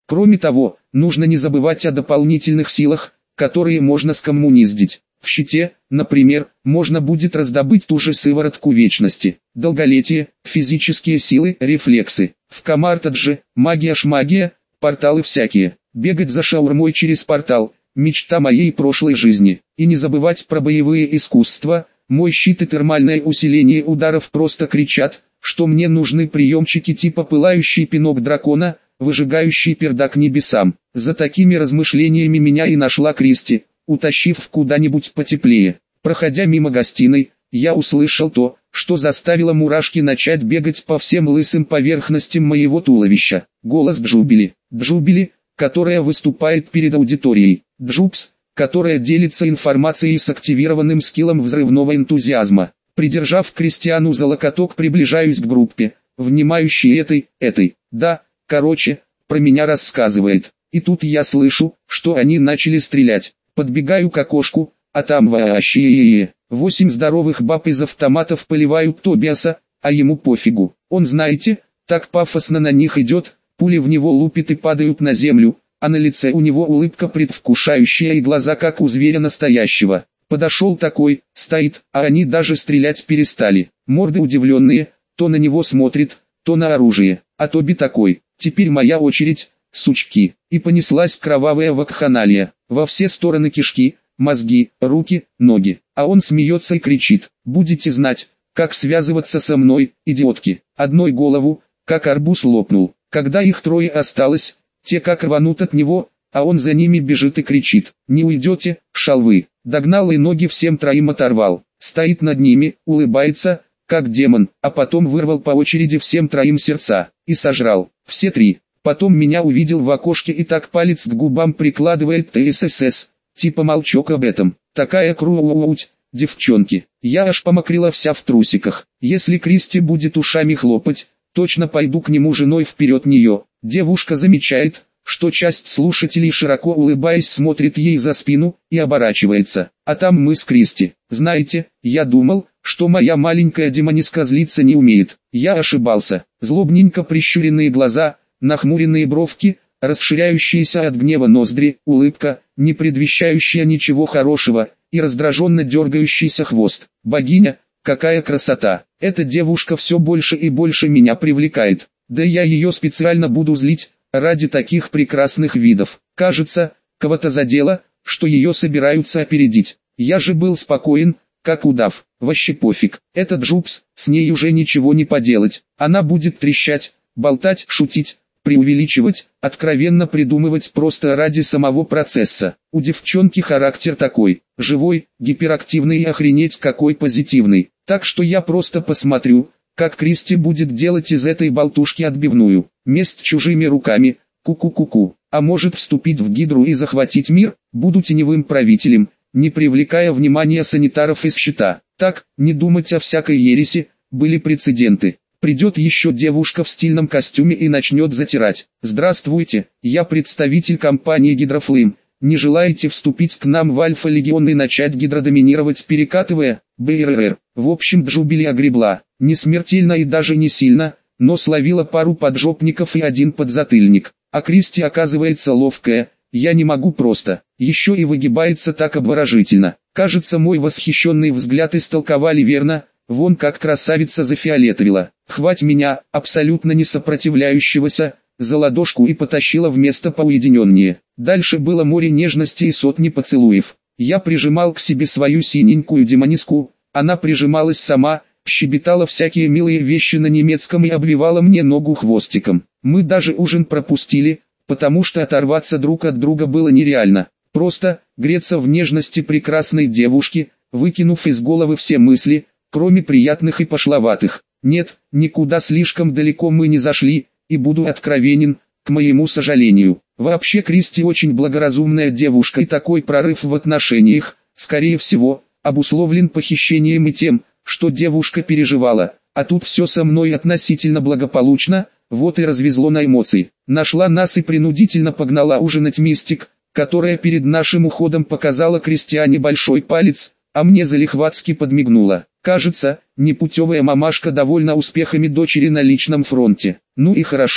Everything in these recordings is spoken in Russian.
Кроме того, нужно не забывать о дополнительных силах, которые можно скоммуниздить. В щите, например, можно будет раздобыть ту же сыворотку вечности, долголетие, физические силы, рефлексы. В Камартадже, магия-шмагия, порталы всякие. Бегать за шаурмой через портал – мечта моей прошлой жизни. И не забывать про боевые искусства. Мой щит и термальное усиление ударов просто кричат, что мне нужны приемчики типа пылающий пинок дракона, выжигающий пердак небесам. За такими размышлениями меня и нашла Кристи, утащив куда-нибудь потеплее. Проходя мимо гостиной, я услышал то, что заставило мурашки начать бегать по всем лысым поверхностям моего туловища. Голос Джубили. Джубили, которая выступает перед аудиторией. Джубс, которая делится информацией с активированным скиллом взрывного энтузиазма. Придержав Кристиану за локоток, приближаюсь к группе, внимающей этой. Да, короче, про меня рассказывает. И тут я слышу, что они начали стрелять. Подбегаю к окошку, а там вообще 8 здоровых баб из автоматов поливают Тобиаса, а ему пофигу. Он, знаете, так пафосно на них идет, пули в него лупит и падают на землю, а на лице у него улыбка предвкушающая и глаза как у зверя настоящего. Подошел такой, стоит, а они даже стрелять перестали. Морды удивленные, то на него смотрит, то на оружие. А Тоби такой, теперь моя очередь, сучки. И понеслась кровавая вакханалия. Во все стороны кишки, мозги, руки, ноги. А он смеется и кричит: будете знать, как связываться со мной, идиотки. Одной голову, как арбуз лопнул. Когда их трое осталось, те как рванут от него, а он за ними бежит и кричит: не уйдете, шалвы. Догнал и ноги всем троим оторвал. Стоит над ними, улыбается, как демон, а потом вырвал по очереди всем троим сердца. И сожрал. Все три. Потом меня увидел в окошке и так палец к губам прикладывает ТСС. Типа молчок об этом. Такая круть, девчонки. Я аж помокрила вся в трусиках. Если Кристи будет ушами хлопать, точно пойду к нему женой вперед нее. Девушка замечает, что часть слушателей широко улыбаясь смотрит ей за спину и оборачивается. А там мы с Кристи. Знаете, я думал, что моя маленькая демониска злиться не умеет. Я ошибался. Злобненько прищуренные глаза, нахмуренные бровки, расширяющиеся от гнева ноздри, улыбка, не предвещающая ничего хорошего, и раздраженно дергающийся хвост. Богиня, какая красота! Эта девушка все больше и больше меня привлекает. Да я ее специально буду злить, ради таких прекрасных видов. Кажется, кого-то задело, что ее собираются опередить. Я же был спокоен, как удав. Вообще пофиг. Этот Джубс, с ней уже ничего не поделать. Она будет трещать, болтать, шутить, преувеличивать, откровенно придумывать просто ради самого процесса. У девчонки характер такой, живой, гиперактивный и охренеть какой позитивный. Так что я просто посмотрю, как Кристи будет делать из этой болтушки отбивную. Месть чужими руками, ку-ку-ку-ку. А может вступить в Гидру и захватить мир, буду теневым правителем, не привлекая внимания санитаров из щита. Так, не думать о всякой ереси, были прецеденты. Придет еще девушка в стильном костюме и начнет затирать. Здравствуйте, я представитель компании Гидрофлейм. Не желаете вступить к нам в Альфа-легион и начать гидродоминировать, перекатывая? БРР. В общем, Джубили огребла. Не смертельно и даже не сильно, но словила пару поджопников и один подзатыльник. А Кристи оказывается ловкая, я не могу просто. Еще и выгибается так обворожительно. Кажется, мой восхищенный взгляд истолковали верно, вон как красавица зафиолетовила. Хвать меня, абсолютно не сопротивляющегося, за ладошку и потащила в место поуединеннее. Дальше было море нежности и сотни поцелуев. Я прижимал к себе свою синенькую демониску, она прижималась сама, щебетала всякие милые вещи на немецком и обвивала мне ногу хвостиком. Мы даже ужин пропустили, потому что оторваться друг от друга было нереально. Просто греться в нежности прекрасной девушки, выкинув из головы все мысли, кроме приятных и пошловатых. Нет, никуда слишком далеко мы не зашли, и буду откровенен, к моему сожалению. Вообще Кристи очень благоразумная девушка, и такой прорыв в отношениях, скорее всего, обусловлен похищением и тем, что девушка переживала, а тут все со мной относительно благополучно, вот и развезло на эмоции. Нашла нас и принудительно погнала ужинать Мистик, которая перед нашим уходом показала Кристиане большой палец, а мне залихватски подмигнула. Кажется, непутевая мамашка довольна успехами дочери на личном фронте. Ну и хорошо,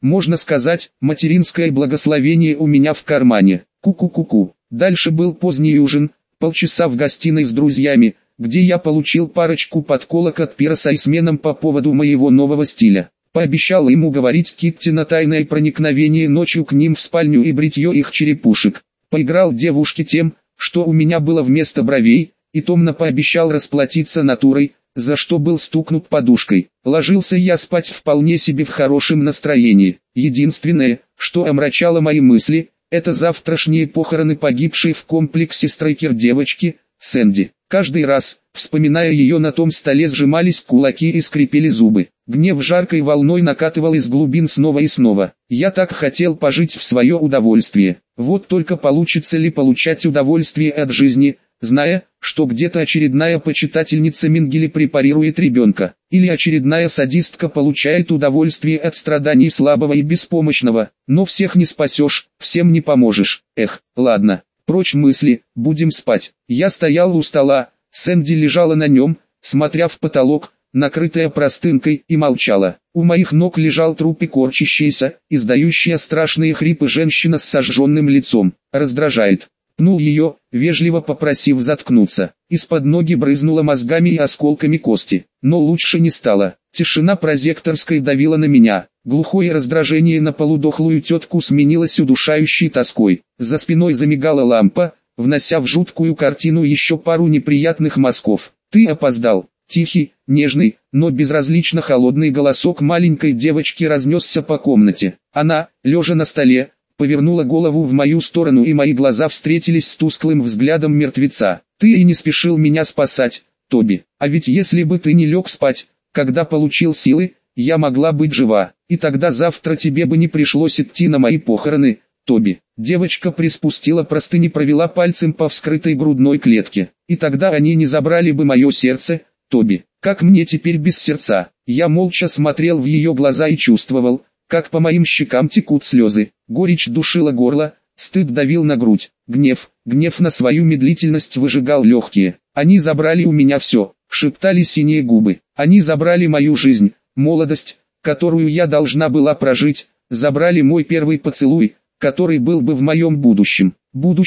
Можно сказать, материнское благословение у меня в кармане. Ку-ку-ку-ку. Дальше был поздний ужин, полчаса в гостиной с друзьями, где я получил парочку подколок от Пирса и сменам по поводу моего нового стиля. Пообещал ему говорить Китти на тайное проникновение ночью к ним в спальню и бритье их черепушек. Поиграл девушке тем, что у меня было вместо бровей, и томно пообещал расплатиться натурой, за что был стукнут подушкой. Ложился я спать вполне себе в хорошем настроении. Единственное, что омрачало мои мысли, это завтрашние похороны погибшей в комплексе Стрейкер девочки, Сэнди. Каждый раз, вспоминая ее, на том столе сжимались кулаки и скрипели зубы. Гнев жаркой волной накатывал из глубин снова и снова. Я так хотел пожить в свое удовольствие. Вот только получится ли получать удовольствие от жизни, зная, что где-то очередная почитательница Менгеле препарирует ребенка, или очередная садистка получает удовольствие от страданий слабого и беспомощного, но всех не спасешь, всем не поможешь. Эх, ладно, прочь мысли, будем спать. Я стоял у стола, Сэнди лежала на нем, смотря в потолок, накрытая простынкой, и молчала. У моих ног лежал труп и корчащаяся, издающая страшные хрипы женщина с сожженным лицом. Раздражает. Пнул ее, вежливо попросив заткнуться. Из-под ноги брызнуло мозгами и осколками кости. Но лучше не стало. Тишина прозекторской давила на меня. Глухое раздражение на полудохлую тетку сменилось удушающей тоской. За спиной замигала лампа, внося в жуткую картину еще пару неприятных мазков. «Ты опоздал». Тихий, нежный, но безразлично холодный голосок маленькой девочки разнесся по комнате. Она, лежа на столе, повернула голову в мою сторону, и мои глаза встретились с тусклым взглядом мертвеца. «Ты и не спешил меня спасать, Тоби. А ведь если бы ты не лег спать, когда получил силы, я могла быть жива, и тогда завтра тебе бы не пришлось идти на мои похороны, Тоби». Девочка приспустила простыни, провела пальцем по вскрытой грудной клетке. «И тогда они не забрали бы мое сердце, Тоби. Как мне теперь без сердца?» Я молча смотрел в ее глаза и чувствовал, как по моим щекам текут слезы. Горечь душила горло, стыд давил на грудь. Гнев на свою медлительность выжигал легкие. «Они забрали у меня все», — шептали синие губы. «Они забрали мою жизнь, молодость, которую я должна была прожить, забрали мой первый поцелуй, который был бы в моем будущем,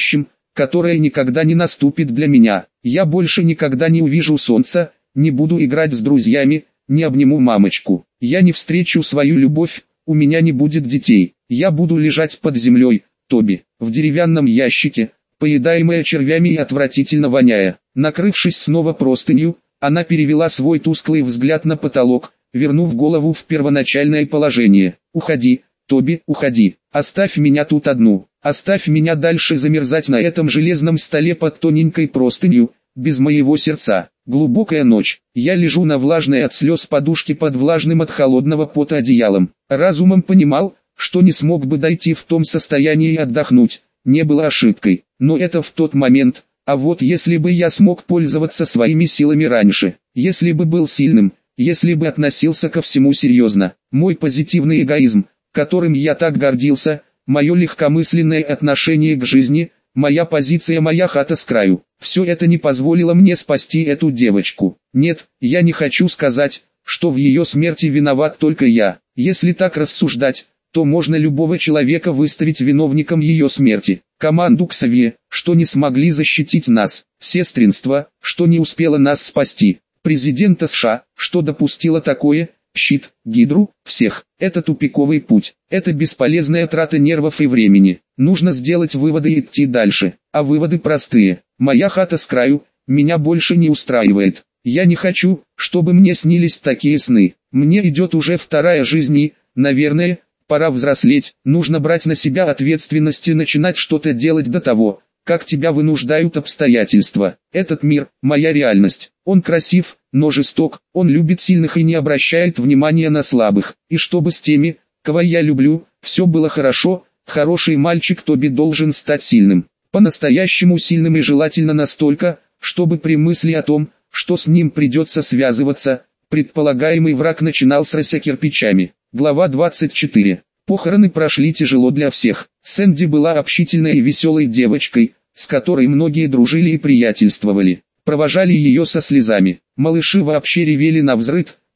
которое никогда не наступит для меня. Я больше никогда не увижу солнца, не буду играть с друзьями, не обниму мамочку. Я не встречу свою любовь, у меня не будет детей. Я буду лежать под землей, Тоби, в деревянном ящике, поедаемая червями и отвратительно воняя». Накрывшись снова простынью, она перевела свой тусклый взгляд на потолок, вернув голову в первоначальное положение. «Уходи, Тоби, уходи. Оставь меня тут одну. Оставь меня дальше замерзать на этом железном столе под тоненькой простынью, без моего сердца». Глубокая ночь. Я лежу на влажной от слез подушке под влажным от холодного пота одеялом. Разумом понимал, что не смог бы дойти в том состоянии и отдохнуть. Не было ошибкой. Но это в тот момент. А вот если бы я смог пользоваться своими силами раньше, если бы был сильным, если бы относился ко всему серьезно, мой позитивный эгоизм, которым я так гордился, мое легкомысленное отношение к жизни, моя позиция, моя хата с краю, все это не позволило мне спасти эту девочку. Нет, я не хочу сказать, что в ее смерти виноват только я. Если так рассуждать, то можно любого человека выставить виновником ее смерти. Команду Ксавье, что не смогли защитить нас, сестринство, что не успело нас спасти, президента США, что допустило такое, щит, Гидру, всех. Это тупиковый путь, это бесполезная трата нервов и времени. Нужно сделать выводы и идти дальше. А выводы простые. Моя хата с краю, меня больше не устраивает. Я не хочу, чтобы мне снились такие сны. Мне идет уже вторая жизнь и, наверное, пора взрослеть. Нужно брать на себя ответственность и начинать что-то делать до того, как тебя вынуждают обстоятельства. Этот мир, моя реальность. Он красив, но жесток, он любит сильных и не обращает внимания на слабых. И чтобы с теми, кого я люблю, все было хорошо, хороший мальчик Тоби должен стать сильным. По-настоящему сильным и желательно настолько, чтобы при мысли о том, что с ним придется связываться, предполагаемый враг начинал сраться кирпичами. Глава 24. Похороны прошли тяжело для всех. Сэнди была общительной и веселой девочкой, с которой многие дружили и приятельствовали. Провожали ее со слезами. Малыши вообще ревели навзрыд,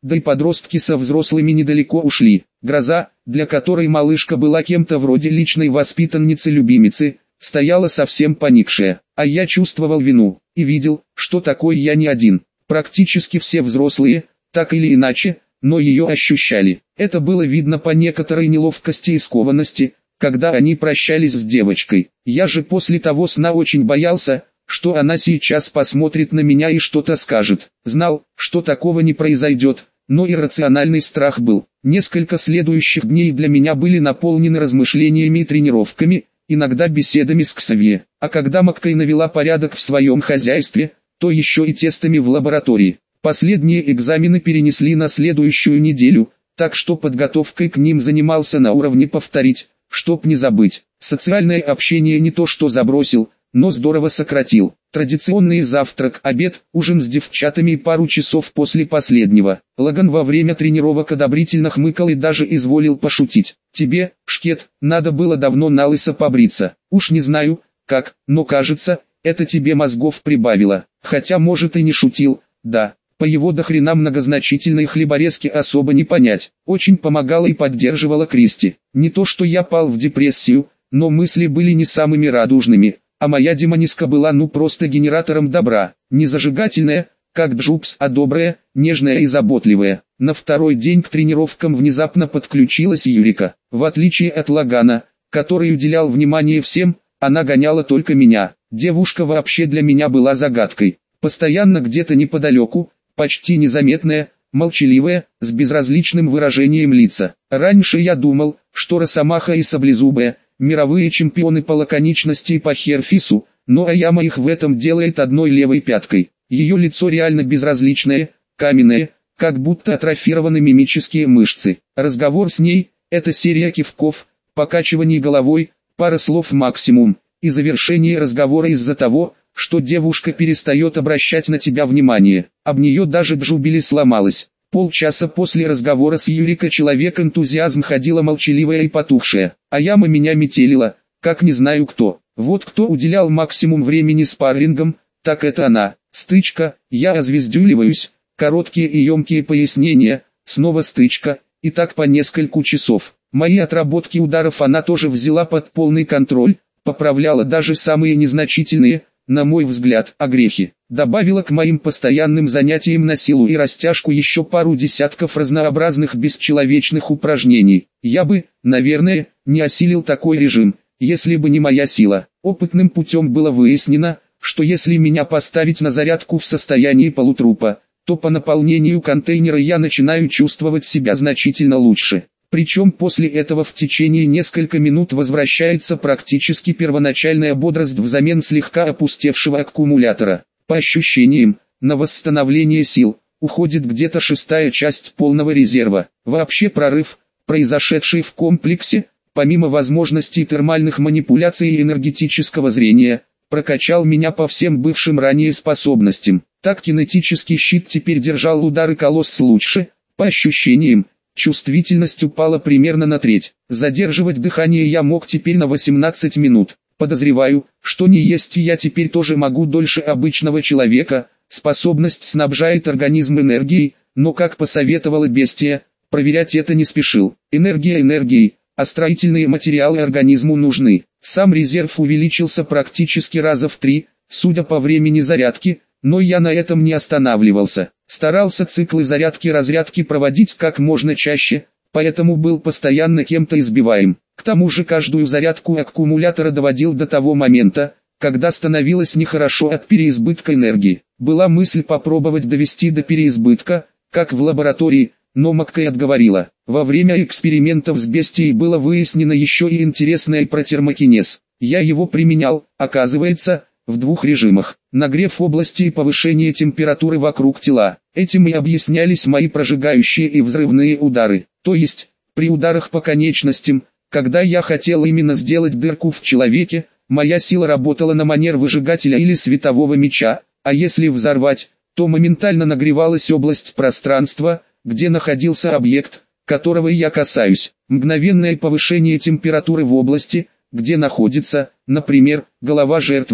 да и подростки со взрослыми недалеко ушли. Гроза, для которой малышка была кем-то вроде личной воспитанницы-любимицы, стояла совсем поникшая, а я чувствовал вину, и видел, что такой я не один. Практически все взрослые, так или иначе, но ее ощущали. Это было видно по некоторой неловкости и скованности, когда они прощались с девочкой. Я же после того сна очень боялся, что она сейчас посмотрит на меня и что-то скажет. Знал, что такого не произойдет, но иррациональный страх был. Несколько следующих дней для меня были наполнены размышлениями и тренировками, иногда беседами с Ксавье. А когда Маккей навела порядок в своем хозяйстве, то еще и тестами в лаборатории. Последние экзамены перенесли на следующую неделю, так что подготовкой к ним занимался на уровне повторить, чтоб не забыть. Социальное общение не то что забросил, но здорово сократил. Традиционный завтрак, обед, ужин с девчатами и пару часов после последнего. Лаган во время тренировок одобрительно хмыкал и даже изволил пошутить. «Тебе, Шкет, надо было давно налысо побриться. Уж не знаю, как, но кажется, это тебе мозгов прибавило». Хотя может и не шутил, да. По его дохрена многозначительной хлеборезке особо не понять. Очень помогала и поддерживала Кристи. Не то что я пал в депрессию, но мысли были не самыми радужными, а моя демониска была ну просто генератором добра. Не зажигательная, как Джупс, а добрая, нежная и заботливая. На второй день к тренировкам внезапно подключилась Юрика. В отличие от Лагана, который уделял внимание всем, она гоняла только меня. Девушка вообще для меня была загадкой. Постоянно где-то неподалеку, почти незаметная, молчаливая, с безразличным выражением лица. Раньше я думал, что Росомаха и Саблезубая – мировые чемпионы по лаконичности и по херфису, но Аяма их в этом делает одной левой пяткой. Ее лицо реально безразличное, каменное, как будто атрофированы мимические мышцы. Разговор с ней – это серия кивков, покачиваний головой, пара слов максимум, и завершение разговора из-за того, что девушка перестает обращать на тебя внимание. Об нее даже Джубили сломалась. Полчаса после разговора с Юрика человек-энтузиазм ходила молчаливая и потухшая. А яма меня метелила, как не знаю кто. Вот кто уделял максимум времени спаррингам, так это она. Стычка, я озвездюливаюсь, короткие и емкие пояснения, снова стычка, и так по нескольку часов. Мои отработки ударов она тоже взяла под полный контроль, поправляла даже самые незначительные, на мой взгляд, огрехи. Добавила к моим постоянным занятиям на силу и растяжку еще пару десятков разнообразных бесчеловечных упражнений. Я бы, наверное, не осилил такой режим, если бы не моя сила. Опытным путем было выяснено, что если меня поставить на зарядку в состоянии полутрупа, то по наполнению контейнера я начинаю чувствовать себя значительно лучше. Причем после этого в течение нескольких минут возвращается практически первоначальная бодрость взамен слегка опустевшего аккумулятора. По ощущениям, на восстановление сил уходит где-то шестая часть полного резерва. Вообще прорыв, произошедший в комплексе, помимо возможностей термальных манипуляций и энергетического зрения, прокачал меня по всем бывшим ранее способностям. Так кинетический щит теперь держал удары колосс лучше, по ощущениям. Чувствительность упала примерно на треть. Задерживать дыхание я мог теперь на 18 минут. Подозреваю, что не есть я теперь тоже могу дольше обычного человека. Способность снабжает организм энергией, но как посоветовала бестия, проверять это не спешил. Энергия энергией, а строительные материалы организму нужны. Сам резерв увеличился практически раза в 3, судя по времени зарядки, но я на этом не останавливался. Старался циклы зарядки-разрядки проводить как можно чаще, поэтому был постоянно кем-то избиваем. К тому же каждую зарядку аккумулятора доводил до того момента, когда становилось нехорошо от переизбытка энергии. Была мысль попробовать довести до переизбытка, как в лаборатории, но Маккей отговорила. Во время экспериментов с бестией было выяснено еще и интересное про термокинез. Я его применял, оказывается, в двух режимах: нагрев области и повышение температуры вокруг тела. Этим и объяснялись мои прожигающие и взрывные удары. То есть, при ударах по конечностям, когда я хотел именно сделать дырку в человеке, моя сила работала на манер выжигателя или светового меча, а если взорвать, то моментально нагревалась область пространства, где находился объект, которого я касаюсь. Мгновенное повышение температуры в области, где находится, например, голова жертвы,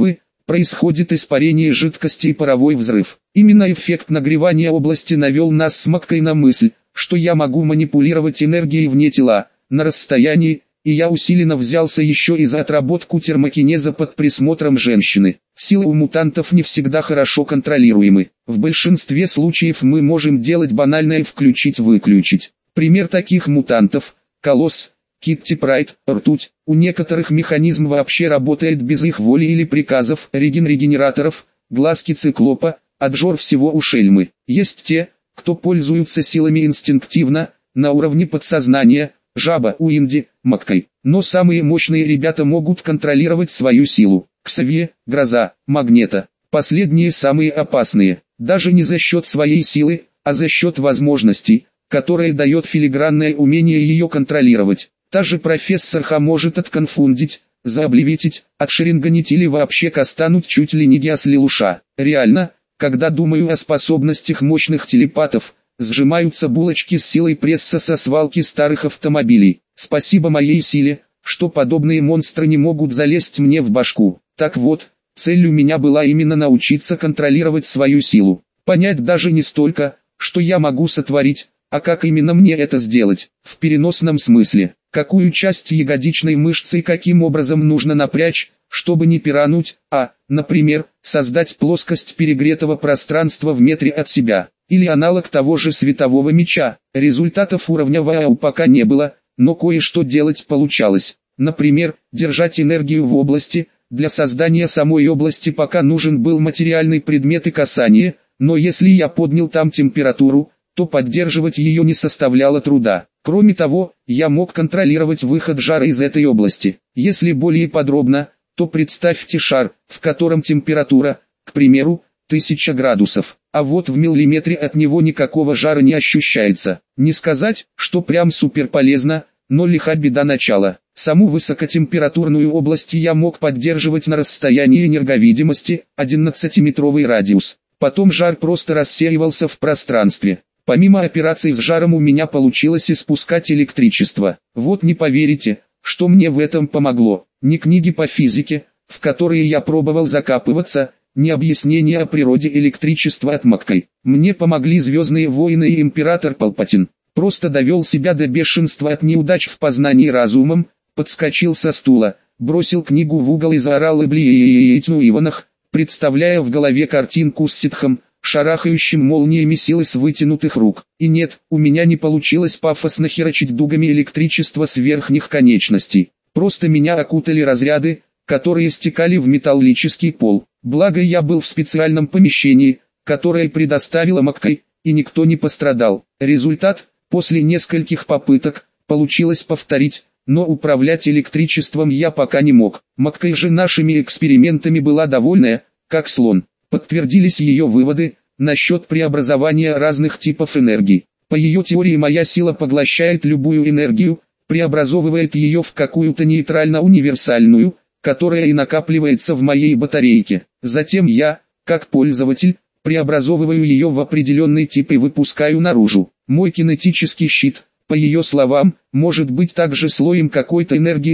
происходит испарение жидкости и паровой взрыв. Именно эффект нагревания области навел нас с Маккой на мысль, что я могу манипулировать энергией вне тела, на расстоянии, и я усиленно взялся еще и за отработку термокинеза под присмотром женщины. Силы у мутантов не всегда хорошо контролируемы. В большинстве случаев мы можем делать банальное включить-выключить. Пример таких мутантов – Колосс, Китти Прайд, Ртуть. У некоторых механизм вообще работает без их воли или приказов. Регенераторов, глазки циклопа, отжор всего у шельмы. Есть те, кто пользуются силами инстинктивно, на уровне подсознания, жаба у Инди, Маккой. Но самые мощные ребята могут контролировать свою силу. Ксавье, Гроза, Магнета. Последние самые опасные. Даже не за счет своей силы, а за счет возможностей, которые дает филигранное умение ее контролировать. Та же профессор Ха может отконфундить, заоблевитить, отшеринганить или вообще кастануть чуть ли не гиаслилуша. Реально, когда думаю о способностях мощных телепатов, сжимаются булочки с силой пресса со свалки старых автомобилей. Спасибо моей силе, что подобные монстры не могут залезть мне в башку. Так вот, цель у меня была именно научиться контролировать свою силу. Понять даже не столько, что я могу сотворить, а как именно мне это сделать, в переносном смысле. Какую часть ягодичной мышцы и каким образом нужно напрячь, чтобы не пирануть, например, создать плоскость перегретого пространства в метре от себя, или аналог того же светового меча. Результатов уровня ВАУ пока не было, но кое-что делать получалось. Например, держать энергию в области. Для создания самой области пока нужен был материальный предмет и касание, но если я поднял там температуру, то поддерживать ее не составляло труда. Кроме того, я мог контролировать выход жара из этой области. Если более подробно, то представьте шар, в котором температура, к примеру, 1000 градусов, а вот в миллиметре от него никакого жара не ощущается. Не сказать, что прям супер полезно, но лиха беда начала. Саму высокотемпературную область я мог поддерживать на расстоянии энерговидимости, 11-метровый радиус. Потом жар просто рассеивался в пространстве. Помимо операций с жаром у меня получилось испускать электричество. Вот не поверите, что мне в этом помогло. Ни книги по физике, в которые я пробовал закапываться, ни объяснения о природе электричества от Маккой. Мне помогли Звездные войны и Император Палпатин. Просто довел себя до бешенства от неудач в познании разумом, подскочил со стула, бросил книгу в угол и заорал «Эблиейтну Иванах», представляя в голове картинку с ситхом, шарахающим молниями силы с вытянутых рук. И нет, у меня не получилось пафосно херачить дугами электричество с верхних конечностей. Просто меня окутали разряды, которые стекали в металлический пол. Благо я был в специальном помещении, которое предоставила Маккой, и никто не пострадал. Результат, после нескольких попыток, получилось повторить, но управлять электричеством я пока не мог. Маккой же нашими экспериментами была довольная, как слон. Подтвердились ее выводы насчет преобразования разных типов энергии. По ее теории моя сила поглощает любую энергию, преобразовывает ее в какую-то нейтрально-универсальную, которая и накапливается в моей батарейке. Затем я, как пользователь, преобразовываю ее в определенный тип и выпускаю наружу. Мой кинетический щит, по ее словам, может быть также слоем какой-то энергии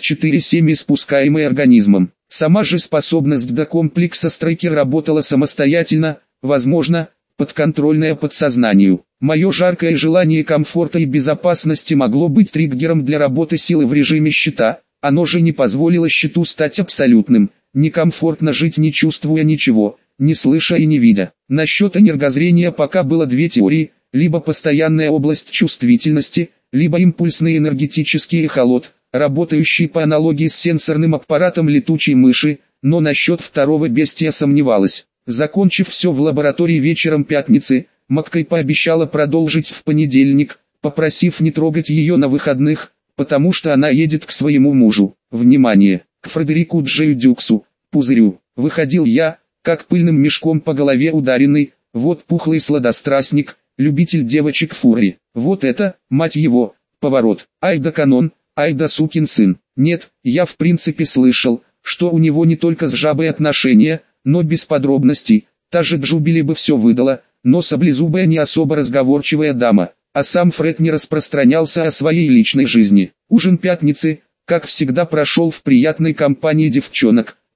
24/7 испускаемой организмом. Сама же способность до комплекса Стрейкер работала самостоятельно, возможно, подконтрольная подсознанию. Мое жаркое желание комфорта и безопасности могло быть триггером для работы силы в режиме щита, оно же не позволило щиту стать абсолютным, некомфортно жить не чувствуя ничего, не слыша и не видя. Насчет энергозрения пока было две теории, либо постоянная область чувствительности, либо импульсный энергетический эхолот, работающий по аналогии с сенсорным аппаратом летучей мыши, но насчет второго бестия сомневалась. Закончив все в лаборатории вечером пятницы, Маккой пообещала продолжить в понедельник, попросив не трогать ее на выходных, потому что она едет к своему мужу. Внимание, к Фредерику Джею Дюксу, пузырю. Выходил я, как пыльным мешком по голове ударенный, вот пухлый сладострастник, любитель девочек Фури. Вот это, мать его, поворот. Ай да канон, ай да сукин сын. Нет, я в принципе слышал, что у него не только с жабой отношения, но без подробностей. Та же Джубили бы все выдала, но саблезубая не особо разговорчивая дама. А сам Фред не распространялся о своей личной жизни. Ужин пятницы, как всегда, прошел в приятной компании девчонок,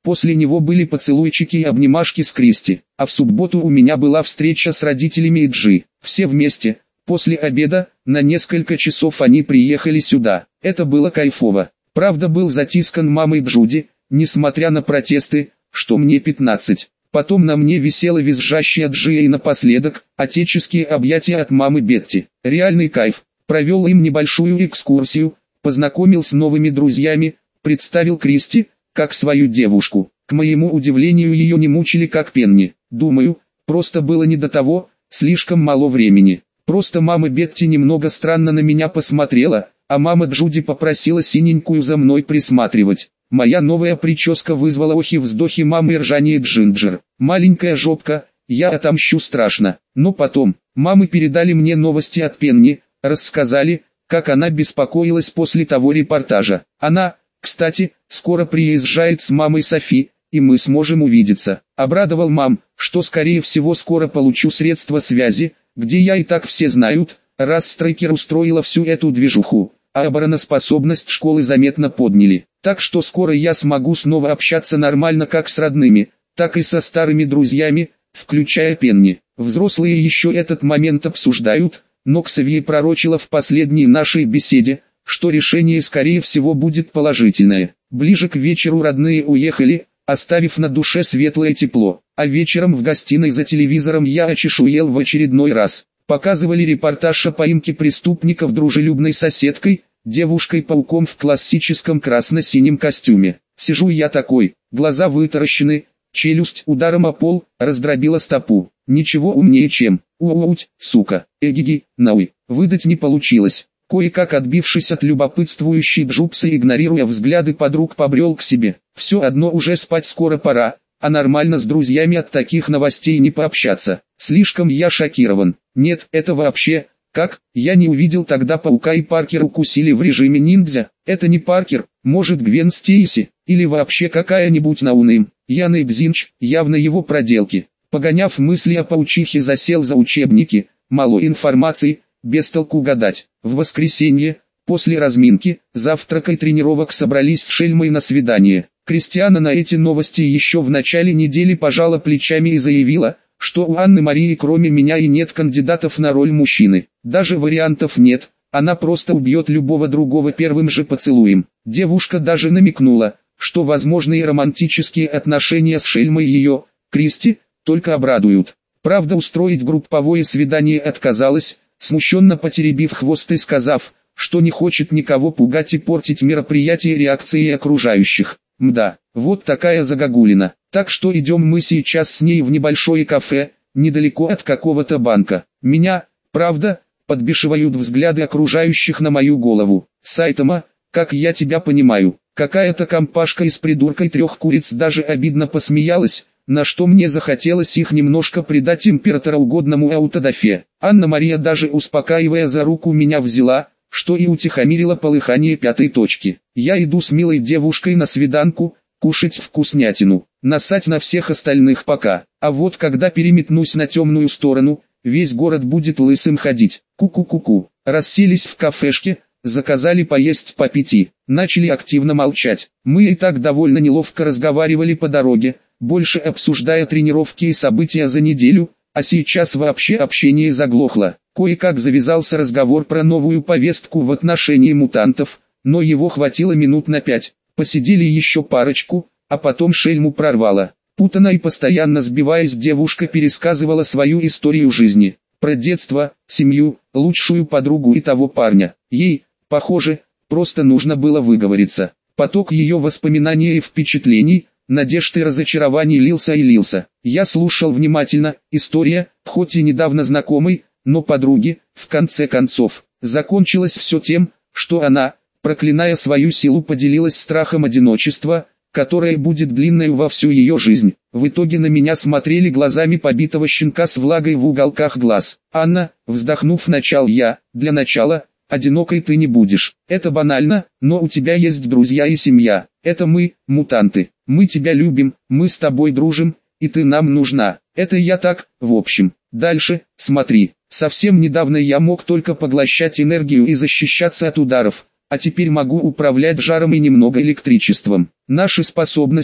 После него были поцелуйчики и обнимашки с Кристи. А в субботу у меня была встреча с родителями Эджи. Все вместе, после обеда, на несколько часов они приехали сюда. Это было кайфово. Правда, был затискан мамой Джуди, несмотря на протесты, что мне 15. Потом на мне висела визжащая Джия и напоследок, отеческие объятия от мамы Бетти. Реальный кайф. Провел им небольшую экскурсию, познакомил с новыми друзьями, представил Кристи, как свою девушку. К моему удивлению, ее не мучили как Пенни. Думаю, просто было не до того, слишком мало времени. Просто мама Бетти немного странно на меня посмотрела, а мама Джуди попросила синенькую за мной присматривать. Моя новая прическа вызвала охи-вздохи мамы и ржание Джинджер. Маленькая жопка, я отомщу страшно. Но потом, мамы передали мне новости от Пенни, рассказали, как она беспокоилась после того репортажа. Она, кстати, скоро приезжает с мамой Софи, и мы сможем увидеться. Обрадовал мам, что скорее всего скоро получу средства связи, где я и так все знают, раз Стрейкер устроила всю эту движуху, а обороноспособность школы заметно подняли. Так что скоро я смогу снова общаться нормально как с родными, так и со старыми друзьями, включая Пенни. Взрослые еще этот момент обсуждают, но Ксавье пророчила в последней нашей беседе, что решение скорее всего будет положительное. Ближе к вечеру родные уехали, оставив на душе светлое тепло, а вечером в гостиной за телевизором я очешуел в очередной раз. Показывали репортаж о поимке преступников дружелюбной соседкой, девушкой-пауком в классическом красно-синем костюме. Сижу я такой, глаза вытаращены, челюсть ударом о пол, раздробила стопу. Ничего умнее чем, ууть, сука, эгиги, науи, выдать не получилось. Кое-как отбившись от любопытствующей Джупса, игнорируя взгляды подруг, побрел к себе. Все одно уже спать скоро пора, а нормально с друзьями от таких новостей не пообщаться. Слишком я шокирован. Нет, это вообще, как, я не увидел тогда паука и Паркер укусили в режиме ниндзя. Это не Паркер, может Гвен Стейси, или вообще какая-нибудь ноунейм. Яна Бзинч, явно его проделки. Погоняв мысли о паучихе, засел за учебники, мало информации, без толку гадать. В воскресенье, после разминки, завтрака и тренировок собрались с Шельмой на свидание. Кристиана на эти новости еще в начале недели пожала плечами и заявила, что у Анны Марии кроме меня и нет кандидатов на роль мужчины. Даже вариантов нет, она просто убьет любого другого первым же поцелуем. Девушка даже намекнула, что возможные романтические отношения с Шельмой ее, Кристи, только обрадуют. Правда, устроить групповое свидание отказалась, смущенно потеребив хвост и сказав, что не хочет никого пугать и портить мероприятие реакцией окружающих. Мда, вот такая загогулина. Так что идем мы сейчас с ней в небольшое кафе, недалеко от какого-то банка. Меня, правда, подбешивают взгляды окружающих на мою голову. Сайтама, как я тебя понимаю, какая-то компашка из придуркой 3 куриц даже обидно посмеялась, на что мне захотелось их немножко придать императороугодному аутодафе. Анна-Мария даже успокаивая за руку меня взяла, что и утихомирило полыхание 5-й точки. Я иду с милой девушкой на свиданку, кушать вкуснятину, насать на всех остальных пока. А вот когда переметнусь на темную сторону, весь город будет лысым ходить. Ку-ку-ку-ку. Расселись в кафешке, заказали поесть попить и начали активно молчать. Мы и так довольно неловко разговаривали по дороге, больше обсуждая тренировки и события за неделю, а сейчас вообще общение заглохло. Кое-как завязался разговор про новую повестку в отношении мутантов, но его хватило минут на 5. Посидели еще парочку, а потом Шельму прорвало. Путано и постоянно сбиваясь, девушка пересказывала свою историю жизни. Про детство, семью, лучшую подругу и того парня. Ей, похоже, просто нужно было выговориться. Поток ее воспоминаний и впечатлений, надежд и разочарований лился и лился. Я слушал внимательно, история, хоть и недавно знакомой, но подруги, в конце концов, закончилось все тем, что она, проклиная свою силу, поделилась страхом одиночества, которое будет длинной во всю ее жизнь. В итоге на меня смотрели глазами побитого щенка с влагой в уголках глаз. «Анна», вздохнув, начал я, «для начала, одинокой ты не будешь. Это банально, но у тебя есть друзья и семья. Это мы, мутанты. Мы тебя любим, мы с тобой дружим, и ты нам нужна. Это я так, в общем. Дальше, смотри. Совсем недавно я мог только поглощать энергию и защищаться от ударов, а теперь могу управлять жаром и немного электричеством. Наши способности,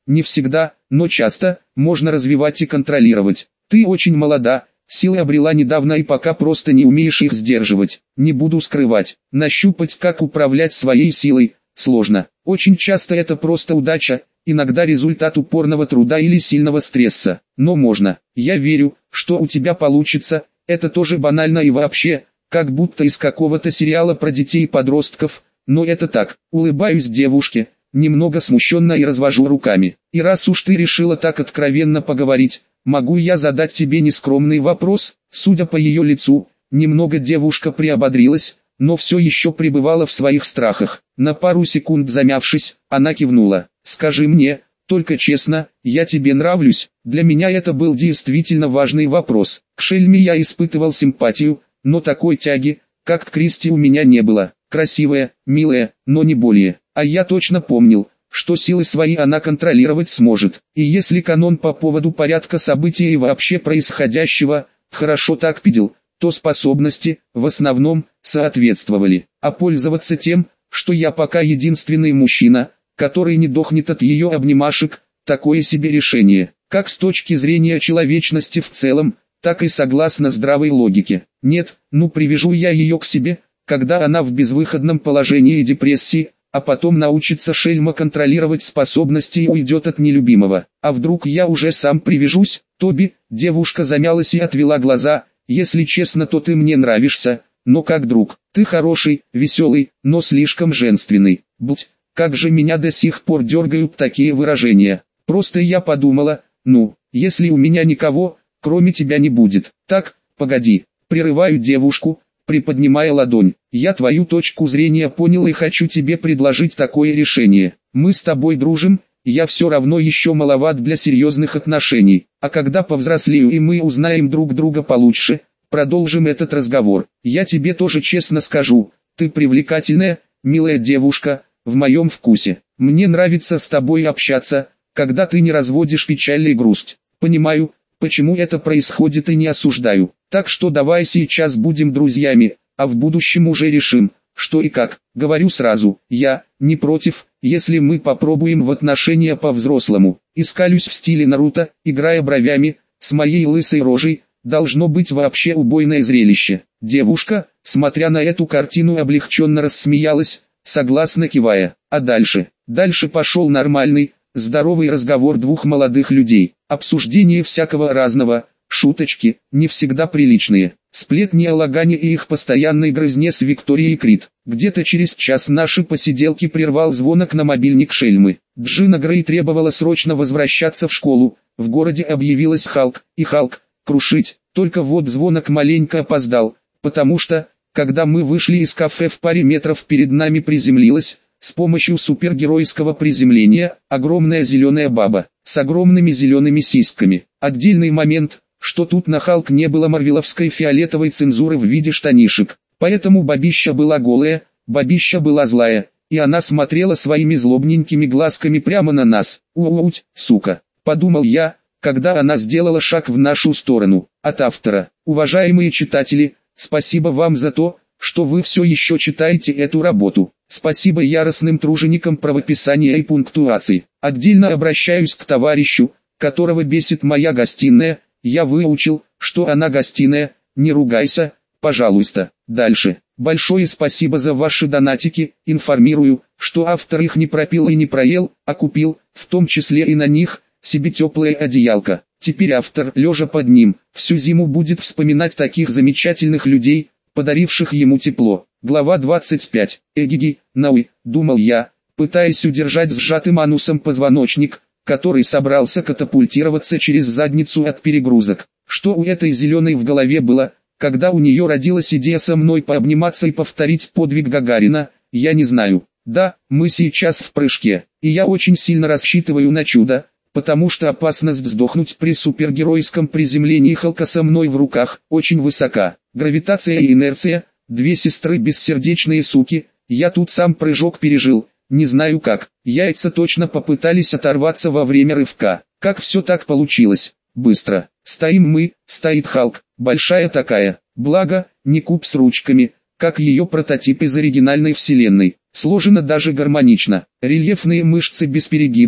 не всегда, но часто, можно развивать и контролировать. Ты очень молода, силы обрела недавно и пока просто не умеешь их сдерживать. Не буду скрывать, нащупать, как управлять своей силой, сложно. Очень часто это просто удача, иногда результат упорного труда или сильного стресса. Но можно. Я верю, что у тебя получится. Это тоже банально и вообще, как будто из какого-то сериала про детей и подростков. Но это так. Улыбаюсь девушке, немного смущенно и развожу руками. И раз уж ты решила так откровенно поговорить, могу я задать тебе нескромный вопрос? Судя по ее лицу, немного девушка приободрилась, но все еще пребывала в своих страхах. На пару секунд замявшись, она кивнула. «Скажи мне, только честно, я тебе нравлюсь?» Для меня это был действительно важный вопрос. К Шельме я испытывал симпатию, но такой тяги, как к Кристи, у меня не было. Красивая, милая, но не более. А я точно помнил, что силы свои она контролировать сможет. И если канон по поводу порядка событий и вообще происходящего хорошо так видел, то способности, в основном, соответствовали. А пользоваться тем, что я пока единственный мужчина, который не дохнет от ее обнимашек, такое себе решение, как с точки зрения человечности в целом, так и согласно здравой логике. Нет, ну привяжу я ее к себе, когда она в безвыходном положении и депрессии, а потом научится Шельма контролировать способности и уйдет от нелюбимого. А вдруг я уже сам привяжусь? Тоби, девушка замялась и отвела глаза. Если честно, то ты мне нравишься, но как друг. Ты хороший, веселый, но слишком женственный. Будь, как же меня до сих пор дергают такие выражения. Просто я подумала, ну, если у меня никого, кроме тебя не будет. Так, погоди, прерываю девушку, приподнимая ладонь. Я твою точку зрения понял и хочу тебе предложить такое решение. Мы с тобой дружим, я все равно еще маловат для серьезных отношений. А когда повзрослею и мы узнаем друг друга получше, продолжим этот разговор. Я тебе тоже честно скажу, ты привлекательная, милая девушка, в моем вкусе. Мне нравится с тобой общаться, когда ты не разводишь печаль и грусть. Понимаю, почему это происходит, и не осуждаю. Так что давай сейчас будем друзьями, а в будущем уже решим, что и как. Говорю сразу, я не против, если мы попробуем в отношения по-взрослому. Искалюсь в стиле Наруто, играя бровями, с моей лысой рожей, должно быть вообще убойное зрелище. Девушка, смотря на эту картину, облегченно рассмеялась, согласно кивая. А дальше? Дальше пошел нормальный, здоровый разговор двух молодых людей. Обсуждение всякого разного, шуточки, не всегда приличные. Сплетни о Лагане и их постоянной грызне с Викторией Крид. Где-то через час наши посиделки прервал звонок на мобильник Шельмы. Джина Грей требовала срочно возвращаться в школу. В городе объявилась Халк, и Халк, крушить. Только вот звонок маленько опоздал, потому что, когда мы вышли из кафе, в паре метров перед нами приземлилась, с помощью супергеройского приземления, огромная зеленая баба, с огромными зелеными сиськами. Отдельный момент, что тут на Халк не было марвеловской фиолетовой цензуры в виде штанишек, поэтому бабища была голая, бабища была злая, и она смотрела своими злобненькими глазками прямо на нас. «Ууть, сука», подумал я, когда она сделала шаг в нашу сторону. От автора. Уважаемые читатели, спасибо вам за то, что вы все еще читаете эту работу. Спасибо яростным труженикам правописания и пунктуации. Отдельно обращаюсь к товарищу, которого бесит моя гостиная. Я выучил, что она гостиная, не ругайся, пожалуйста. Дальше. Большое спасибо за ваши донатики. Информирую, что автор их не пропил и не проел, а купил, в том числе и на них, себе теплое одеялко. Теперь автор, лежа под ним, всю зиму будет вспоминать таких замечательных людей, подаривших ему тепло. Глава 25. Эгиги, науи, думал я, пытаясь удержать сжатым анусом позвоночник, который собрался катапультироваться через задницу от перегрузок. Что у этой зеленой в голове было, когда у нее родилась идея со мной пообниматься и повторить подвиг Гагарина, я не знаю. Да, мы сейчас в прыжке, и я очень сильно рассчитываю на чудо, потому что опасность сдохнуть при супергеройском приземлении Халка со мной в руках очень высока. Гравитация и инерция, две сестры бессердечные суки, я тут сам прыжок пережил, не знаю как. Яйца точно попытались оторваться во время рывка. Как все так получилось? Быстро. Стоим мы, стоит Халк, большая такая, благо, не куб с ручками, как ее прототип из оригинальной вселенной. Сложено даже гармонично. Рельефные мышцы без перегибов,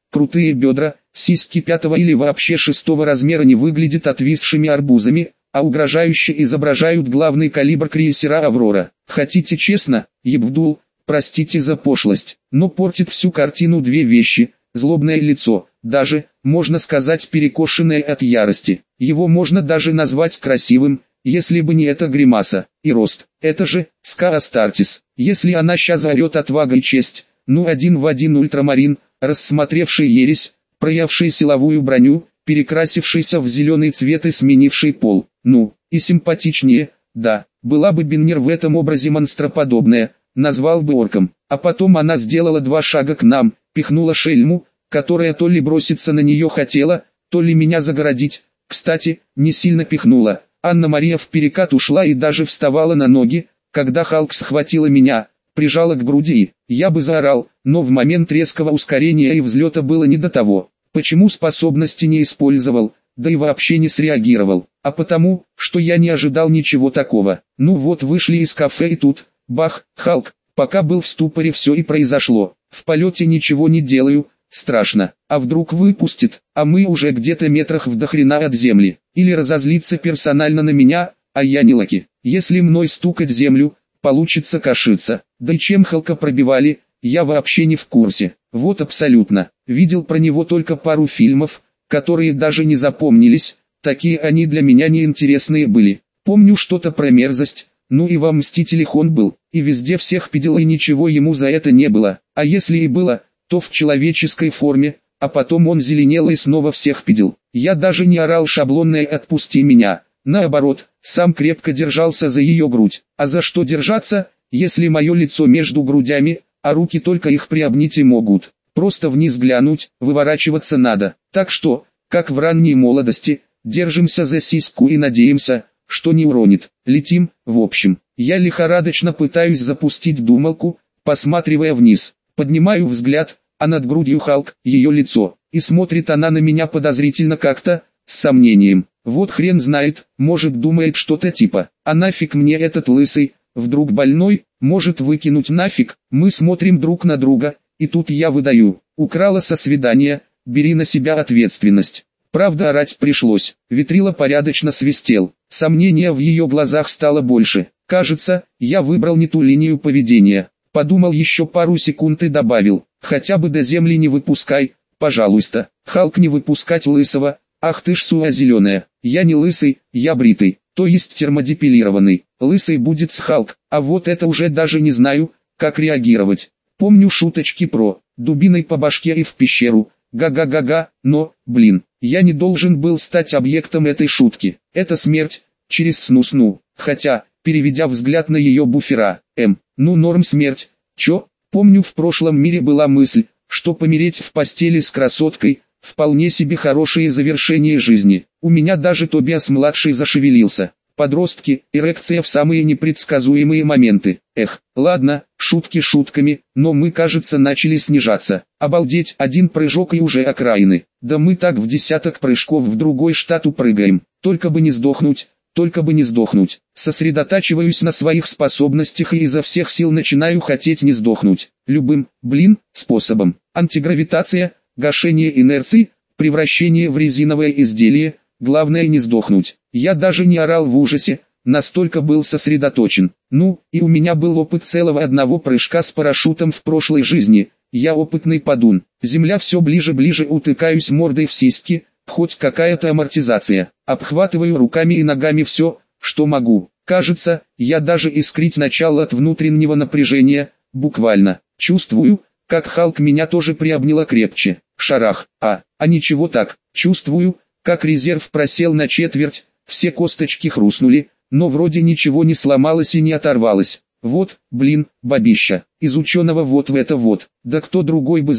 Крутые бедра, сиськи 5 или вообще 6 размера не выглядят отвисшими арбузами, а угрожающе изображают главный калибр крейсера «Аврора». Хотите честно, Ебдул, простите за пошлость, но портит всю картину две вещи: злобное лицо, даже, можно сказать, перекошенное от ярости. Его можно даже назвать красивым, если бы не эта гримаса, и рост. Это же, Ска Астартес. Если она ща заорет отвага и честь, ну один в один ультрамарин, рассмотревший ересь, проявший силовую броню, перекрасившийся в зеленый цвет и сменивший пол. Ну, и симпатичнее, да, была бы Беннер в этом образе монстроподобная, назвал бы орком. А потом она сделала 2 шага к нам, пихнула шельму, которая то ли броситься на нее хотела, то ли меня загородить. Кстати, не сильно пихнула. Анна-Мария вперекат ушла и даже вставала на ноги, когда Халк схватила меня, прижала к груди. Я бы заорал, но в момент резкого ускорения и взлета было не до того. Почему способности не использовал, да и вообще не среагировал? А потому, что я не ожидал ничего такого. Ну вот вышли из кафе и тут, бах, Халк. Пока был в ступоре, все и произошло. В полете ничего не делаю, страшно. А вдруг выпустит, а мы уже где-то метрах в дохрена от земли. Или разозлится персонально на меня, а я не Локи. Если мной стукать землю, получится кашица. Да и чем Халка пробивали, я вообще не в курсе. Вот абсолютно. Видел про него только пару фильмов, которые даже не запомнились, такие они для меня неинтересные были. Помню что-то про мерзость, ну и во Мстителях он был, и везде всех пидел, и ничего ему за это не было. А если и было, то в человеческой форме, а потом он зеленел и снова всех пидел. Я даже не орал шаблонное «отпусти меня», наоборот, сам крепко держался за ее грудь. А за что держаться, если мое лицо между грудями, а руки только их приобнять и могут? Просто вниз глянуть, выворачиваться надо. Так что, как в ранней молодости, держимся за сиську и надеемся, что не уронит. Летим, в общем. Я лихорадочно пытаюсь запустить думалку, посматривая вниз. Поднимаю взгляд, а над грудью Халк, ее лицо. И смотрит она на меня подозрительно как-то, с сомнением. Вот хрен знает, может думает что-то типа: а нафиг мне этот лысый, вдруг больной, может выкинуть нафиг. Мы смотрим друг на друга, и тут я выдаю: украла со свидания, бери на себя ответственность. Правда, орать пришлось. Витрила порядочно свистел. Сомнения в ее глазах стало больше. Кажется, я выбрал не ту линию поведения. Подумал еще пару секунд и добавил: хотя бы до земли не выпускай, пожалуйста. Халк, не выпускать лысого. Ах ты ж суа зеленая. Я не лысый, я бритый, то есть термодепилированный. Лысый будет с Халк, а вот это уже даже не знаю, как реагировать. Помню шуточки про дубиной по башке и в пещеру. Га-га-га-га, но, блин, я не должен был стать объектом этой шутки. Это смерть, через сну-сну. Хотя, переведя взгляд на ее буфера, ну норм смерть. Чё? Помню, в прошлом мире была мысль, что помереть в постели с красоткой – вполне себе хорошее завершение жизни. У меня даже Тобиас-младший зашевелился. Подростки, эрекция в самые непредсказуемые моменты. Эх, ладно, шутки шутками, но мы, кажется, начали снижаться. Обалдеть, один прыжок и уже окраины. Да мы так в десяток прыжков в другой штат упрыгаем. Только бы не сдохнуть, только бы не сдохнуть. Сосредотачиваюсь на своих способностях и изо всех сил начинаю хотеть не сдохнуть. Любым, способом. Антигравитация, гашение инерции, превращение в резиновое изделие. Главное не сдохнуть. Я даже не орал в ужасе, настолько был сосредоточен. Ну, и у меня был опыт целого одного прыжка с парашютом в прошлой жизни. Я опытный подун. Земля все ближе, утыкаюсь мордой в сиськи, хоть какая-то амортизация. Обхватываю руками и ногами все, что могу. Кажется, я даже искрить начал от внутреннего напряжения, буквально. Чувствую, как Халк меня тоже приобняла крепче. Шарах, а ничего так, чувствую, как резерв просел на четверть, все косточки хрустнули, но вроде ничего не сломалось и не оторвалось. Вот, бабища, из ученого вот в это вот, да кто другой бы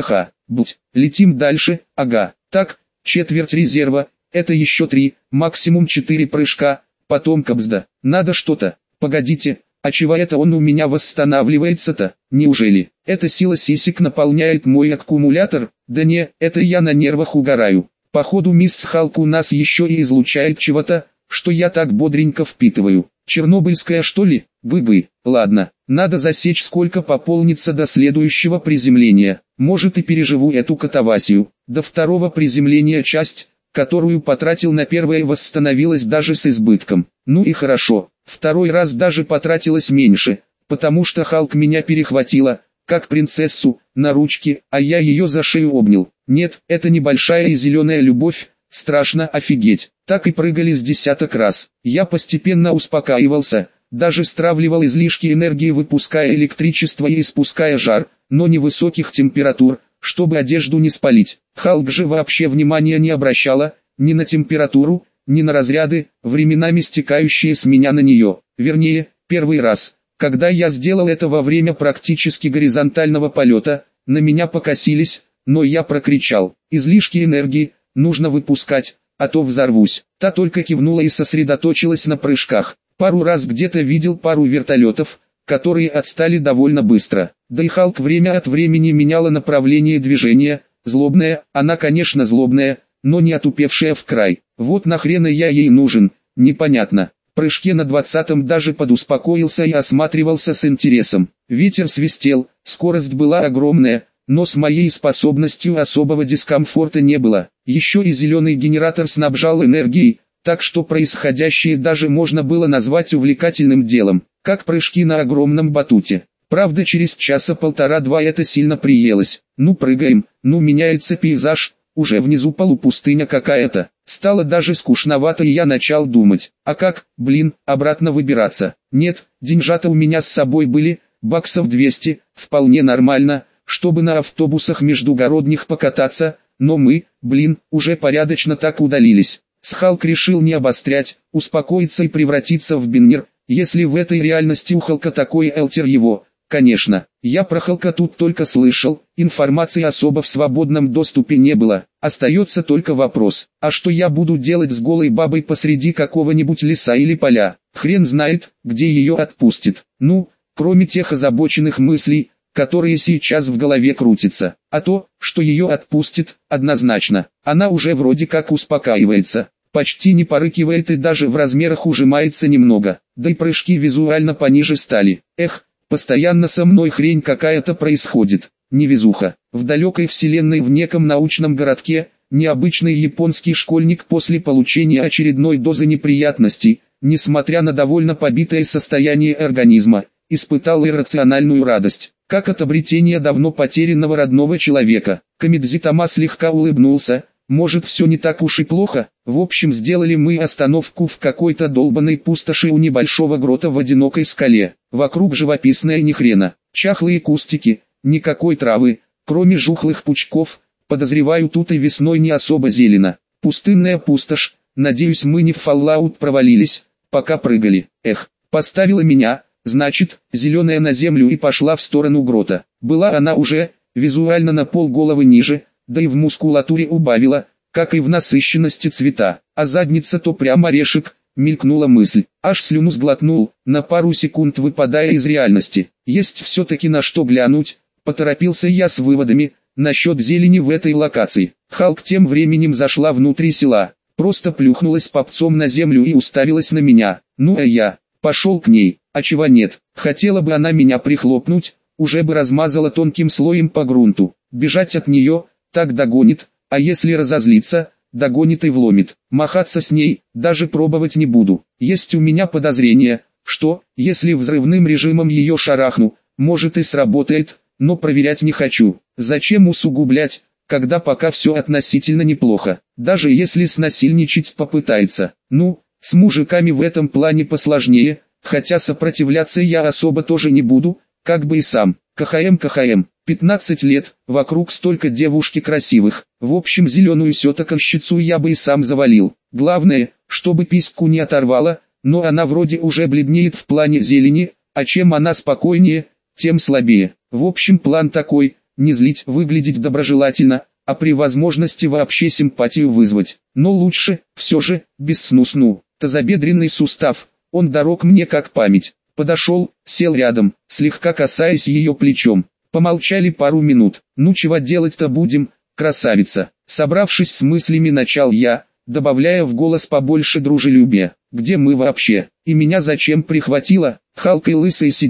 летим дальше, ага, так, четверть резерва, это еще 3, максимум 4 прыжка, потом кабзда, надо что-то, погодите, а чего это он у меня восстанавливается-то, неужели, эта сила сисек наполняет мой аккумулятор? Да не, это я на нервах угораю. Походу мисс Халк у нас еще и излучает чего-то, что я так бодренько впитываю. Чернобыльская что ли? Ладно, Надо засечь, сколько пополнится до следующего приземления. Может, и переживу эту катавасию. До второго приземления часть, которую потратил на первое, восстановилась даже с избытком. Ну и хорошо. Второй раз даже потратилось меньше, потому что Халк меня перехватила, как принцессу, на ручки, а я ее за шею обнял. Нет, это небольшая и зеленая любовь, страшно офигеть. Так и прыгали с десяток раз. Я постепенно успокаивался, даже стравливал излишки энергии, выпуская электричество и испуская жар, но невысоких температур, чтобы одежду не спалить. Халк же вообще внимания не обращала, ни на температуру, ни на разряды, временами стекающие с меня на нее. Вернее, первый раз, когда я сделал это во время практически горизонтального полета, на меня покосились, но я прокричал: «Излишки энергии, нужно выпускать, а то взорвусь». Та только кивнула и сосредоточилась на прыжках. Пару раз где-то видел пару вертолетов, которые отстали довольно быстро. Да и Халк время от времени меняла направление движения. Злобная, она конечно злобная, но не отупевшая в край. Вот нахрена я ей нужен, непонятно. В прыжке на 20-м даже подуспокоился и осматривался с интересом. Ветер свистел, скорость была огромная, но с моей способностью особого дискомфорта не было. Еще и зеленый генератор снабжал энергией, так что происходящее даже можно было назвать увлекательным делом, как прыжки на огромном батуте. Правда, через часа полтора-два это сильно приелось. Ну прыгаем, ну меняется пейзаж, уже внизу полупустыня какая-то. Стало даже скучновато, и я начал думать, а как, обратно выбираться? Нет, деньжата у меня с собой были, баксов 200, вполне нормально, чтобы на автобусах междугородних покататься, но мы, уже порядочно так удалились. Халк решил не обострять, успокоиться и превратиться в Биннер, если в этой реальности у Халка такой элтер его. Конечно, я про Халка тут только слышал, информации особо в свободном доступе не было. Остается только вопрос, а что я буду делать с голой бабой посреди какого-нибудь леса или поля? Хрен знает, где ее отпустит. Ну, кроме тех озабоченных мыслей, которые сейчас в голове крутятся. А то, что ее отпустит, однозначно. Она уже вроде как успокаивается. Почти не порыкивает и даже в размерах ужимается немного. Да и прыжки визуально пониже стали. Эх, постоянно со мной хрень какая-то происходит. Невезуха. В далекой вселенной, в неком научном городке, необычный японский школьник после получения очередной дозы неприятностей, несмотря на довольно побитое состояние организма, испытал иррациональную радость, как от обретения давно потерянного родного человека. Камидзитама слегка улыбнулся. Может, все не так уж и плохо? В общем, сделали мы остановку в какой-то долбанной пустоши у небольшого грота в одинокой скале. Вокруг живописная нихрена, чахлые кустики, никакой травы, кроме жухлых пучков. Подозреваю, тут и весной не особо зелено. Пустынная пустошь. Надеюсь, мы не в Fallout провалились, пока прыгали. Эх, поставила меня, значит, зеленая на землю и пошла в сторону грота. Была она уже, визуально на полголовы ниже, да и в мускулатуре убавила, как и в насыщенности цвета. А задница то прям орешек, мелькнула мысль. Аж слюну сглотнул, на пару секунд выпадая из реальности. Есть все-таки на что глянуть, поторопился я с выводами, насчет зелени в этой локации. Халк тем временем зашла внутрь села, просто плюхнулась попцом на землю и уставилась на меня. Ну а я пошел к ней, а чего нет, хотела бы она меня прихлопнуть, уже бы размазала тонким слоем по грунту. Бежать от нее, так догонит, а если разозлится, догонит и вломит. Махаться с ней, даже пробовать не буду. Есть у меня подозрение, что, если взрывным режимом ее шарахну, может и сработает, но проверять не хочу. Зачем усугублять, когда пока все относительно неплохо, даже если снасильничать попытается. Ну, с мужиками в этом плане посложнее, хотя сопротивляться я особо тоже не буду, как бы и сам. КХМ, 15 лет, вокруг столько девушки красивых. В общем, зеленую сетоконщицу я бы и сам завалил. Главное, чтобы письку не оторвала, но она вроде уже бледнеет в плане зелени, а чем она спокойнее, тем слабее. В общем, план такой: не злить, выглядеть доброжелательно, а при возможности вообще симпатию вызвать. Но лучше, все же, без сну-сну. Тазобедренный сустав, он дорог мне как память. Подошел, сел рядом, слегка касаясь ее плечом. Помолчали пару минут. Ну чего делать-то будем, красавица? Собравшись с мыслями, начал я, добавляя в голос побольше дружелюбия. Где мы вообще? И меня зачем прихватило? Халк и лысый сидеть,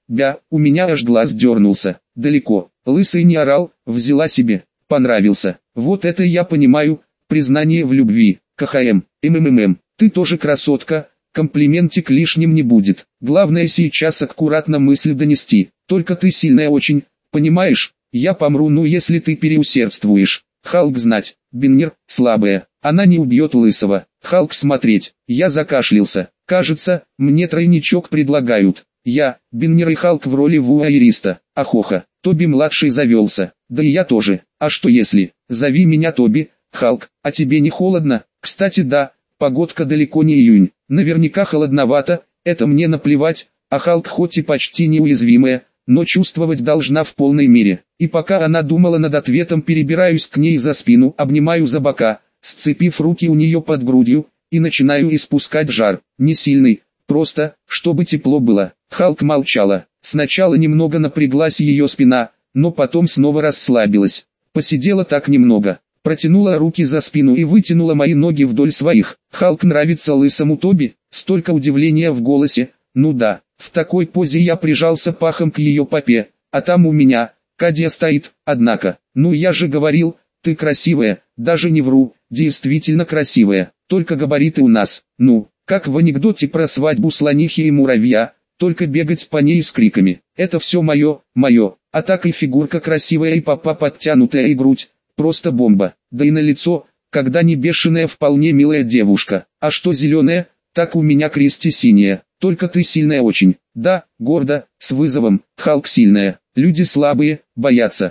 Бя, у меня аж глаз дернулся. Далеко. Лысый не орал, взяла себе. Понравился. Вот это я понимаю, признание в любви. КХМ, МММ, ты тоже красотка, комплиментик лишним не будет. Главное сейчас аккуратно мысль донести. Только ты сильная очень, понимаешь? Я помру, ну если ты переусердствуешь. Халк знать, Биннер, слабая, она не убьет Лысого. Халк смотреть, я закашлялся. Кажется, мне тройничок предлагают. Я, Биннер и Халк в роли вуайериста. Ахоха, Тоби-младший завелся. Да и я тоже. А что если? Зови меня Тоби, Халк, а тебе не холодно? Кстати да, погодка далеко не июнь. Наверняка холодновато, это мне наплевать, а Халк хоть и почти неуязвимая, но чувствовать должна в полной мере. И пока она думала над ответом, перебираюсь к ней за спину, обнимаю за бока, сцепив руки у нее под грудью, и начинаю испускать жар. Не сильный, просто, чтобы тепло было. Халк молчала. Сначала немного напряглась ее спина, но потом снова расслабилась. Посидела так немного, протянула руки за спину и вытянула мои ноги вдоль своих. Халк нравится лысому Тоби? Столько удивления в голосе. Ну да, в такой позе я прижался пахом к ее попе, а там у меня, Кадия стоит, однако. Ну я же говорил, ты красивая, даже не вру, действительно красивая, только габариты у нас, ну, как в анекдоте про свадьбу слонихи и муравья, только бегать по ней с криками. Это все мое, а так и фигурка красивая и попа подтянутая и грудь, просто бомба. Да и на лицо, когда не бешеная, вполне милая девушка. А что зеленая, так у меня Кристи синяя. Только ты сильная очень. Да, гордо, с вызовом. Халк сильная. Люди слабые, боятся,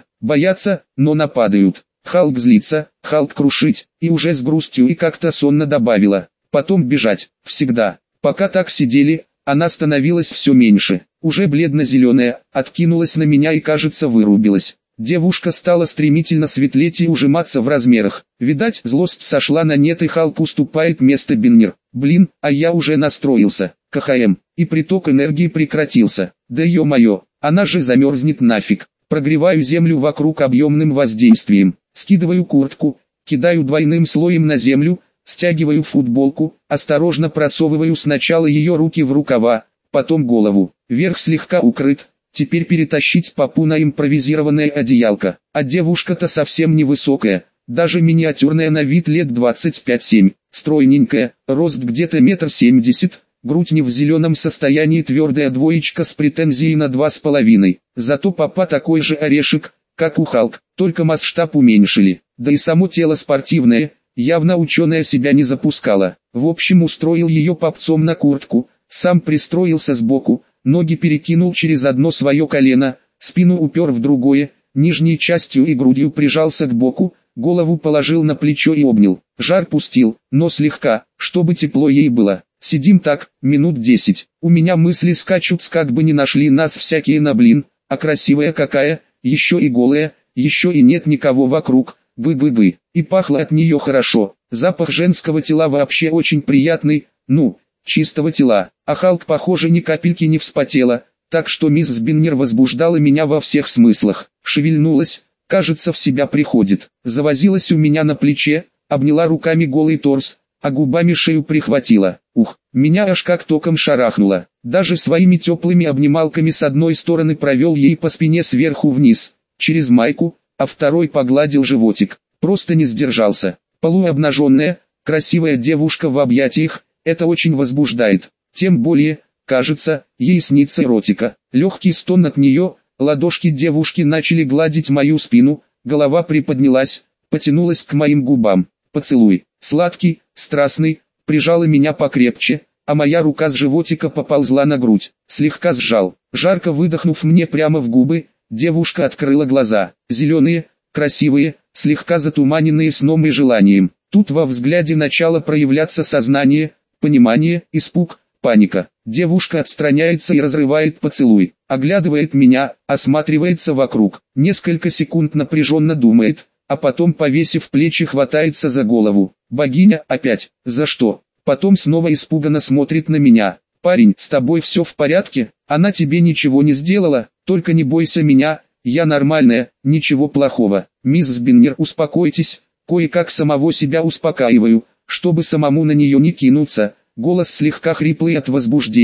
но нападают. Халк злится, Халк крушить. И уже с грустью и как-то сонно добавила. Потом бежать, всегда. Пока так сидели, она становилась все меньше. Уже бледно-зеленая, откинулась на меня и, кажется, вырубилась. Девушка стала стремительно светлеть и ужиматься в размерах. Видать, злость сошла на нет и Халк уступает место Биннер. Блин, а я уже настроился. КХМ. И приток энергии прекратился. Да ё-моё, она же замерзнет нафиг. Прогреваю землю вокруг объемным воздействием. Скидываю куртку, кидаю двойным слоем на землю, стягиваю футболку, осторожно просовываю сначала ее руки в рукава, потом голову. Верх слегка укрыт. Теперь перетащить попу на импровизированное одеялко. А девушка-то совсем невысокая, даже миниатюрная на вид лет 25-7, стройненькая, рост где-то 1,70 м, грудь не в зеленом состоянии, твердая двоечка с претензией на 2,5. Зато попа такой же орешек, как у Халк, только масштаб уменьшили. Да и само тело спортивное, явно ученая себя не запускала. В общем, устроил ее попцом на куртку, сам пристроился сбоку, ноги перекинул через одно свое колено, спину упер в другое, нижней частью и грудью прижался к боку, голову положил на плечо и обнял. Жар пустил, но слегка, чтобы тепло ей было. Сидим так, минут 10. У меня мысли скачут, как бы не нашли нас всякие на блин, а красивая какая, еще и голая, еще и нет никого вокруг, бы-бы-бы. И пахло от нее хорошо, запах женского тела вообще очень приятный, ну, чистого тела. А Халк, похоже, ни капельки не вспотела, так что мисс Биннер возбуждала меня во всех смыслах. Шевельнулась, кажется, в себя приходит. Завозилась у меня на плече, обняла руками голый торс, а губами шею прихватила. Ух, меня аж как током шарахнуло. Даже своими теплыми обнималками с одной стороны провел ей по спине сверху вниз, через майку, а второй погладил животик. Просто не сдержался. Полуобнаженная, красивая девушка в объятиях, это очень возбуждает. Тем более, кажется, ей снится эротика. Легкий стон от нее, ладошки девушки начали гладить мою спину, голова приподнялась, потянулась к моим губам. Поцелуй, сладкий, страстный, прижала меня покрепче, а моя рука с животика поползла на грудь. Слегка сжал, жарко выдохнув мне прямо в губы, девушка открыла глаза. Зеленые, красивые, слегка затуманенные сном и желанием. Тут во взгляде начало проявляться сознание, понимание, испуг, паника. Девушка отстраняется и разрывает поцелуй, оглядывает меня, осматривается вокруг, несколько секунд напряженно думает, а потом, повесив плечи, хватается за голову. Богиня, опять, за что? Потом снова испуганно смотрит на меня. Парень, с тобой все в порядке? Она тебе ничего не сделала, только не бойся меня, я нормальная, ничего плохого. Мисс Биннер, успокойтесь, кое-как самого себя успокаиваю, чтобы самому на нее не кинуться. Голос слегка хриплый от возбуждения.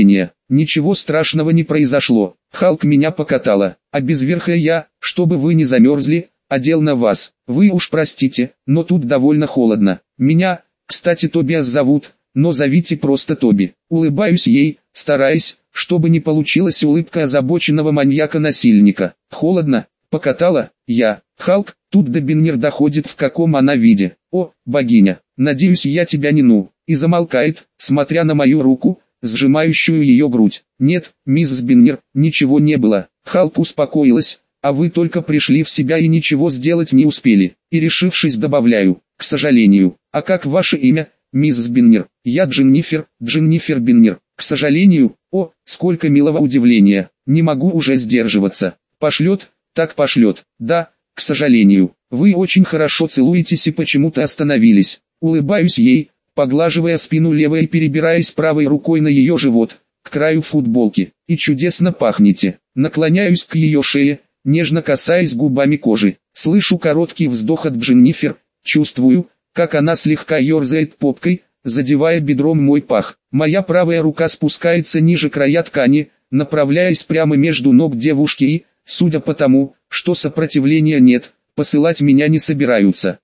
Ничего страшного не произошло. Халк меня покатала, а безверхая я, чтобы вы не замерзли, одел на вас. Вы уж простите, но тут довольно холодно. Меня, кстати, Тобиас зовут, но зовите просто Тоби. Улыбаюсь ей, стараясь, чтобы не получилась улыбка озабоченного маньяка-насильника. Холодно, покатала, я. Халк, тут до Биннер доходит, в каком она виде. О, богиня, надеюсь, я тебя не ну. И замолкает, смотря на мою руку, сжимающую ее грудь. Нет, мисс Биннер, ничего не было. Халк успокоилась, а вы только пришли в себя и ничего сделать не успели. И решившись добавляю, к сожалению. А как ваше имя, мисс Биннер? Я Дженнифер Биннер. К сожалению, о, сколько милого удивления. Не могу уже сдерживаться. Пошлет, так пошлет. Да, к сожалению. Вы очень хорошо целуетесь и почему-то остановились. Улыбаюсь ей, поглаживая спину левой и перебираясь правой рукой на ее живот, к краю футболки. И чудесно пахнете. Наклоняюсь к ее шее, нежно касаясь губами кожи. Слышу короткий вздох от Дженнифер, чувствую, как она слегка ерзает попкой, задевая бедром мой пах. Моя правая рука спускается ниже края ткани, направляясь прямо между ног девушки и, судя по тому, что сопротивления нет, посылать меня не собираются.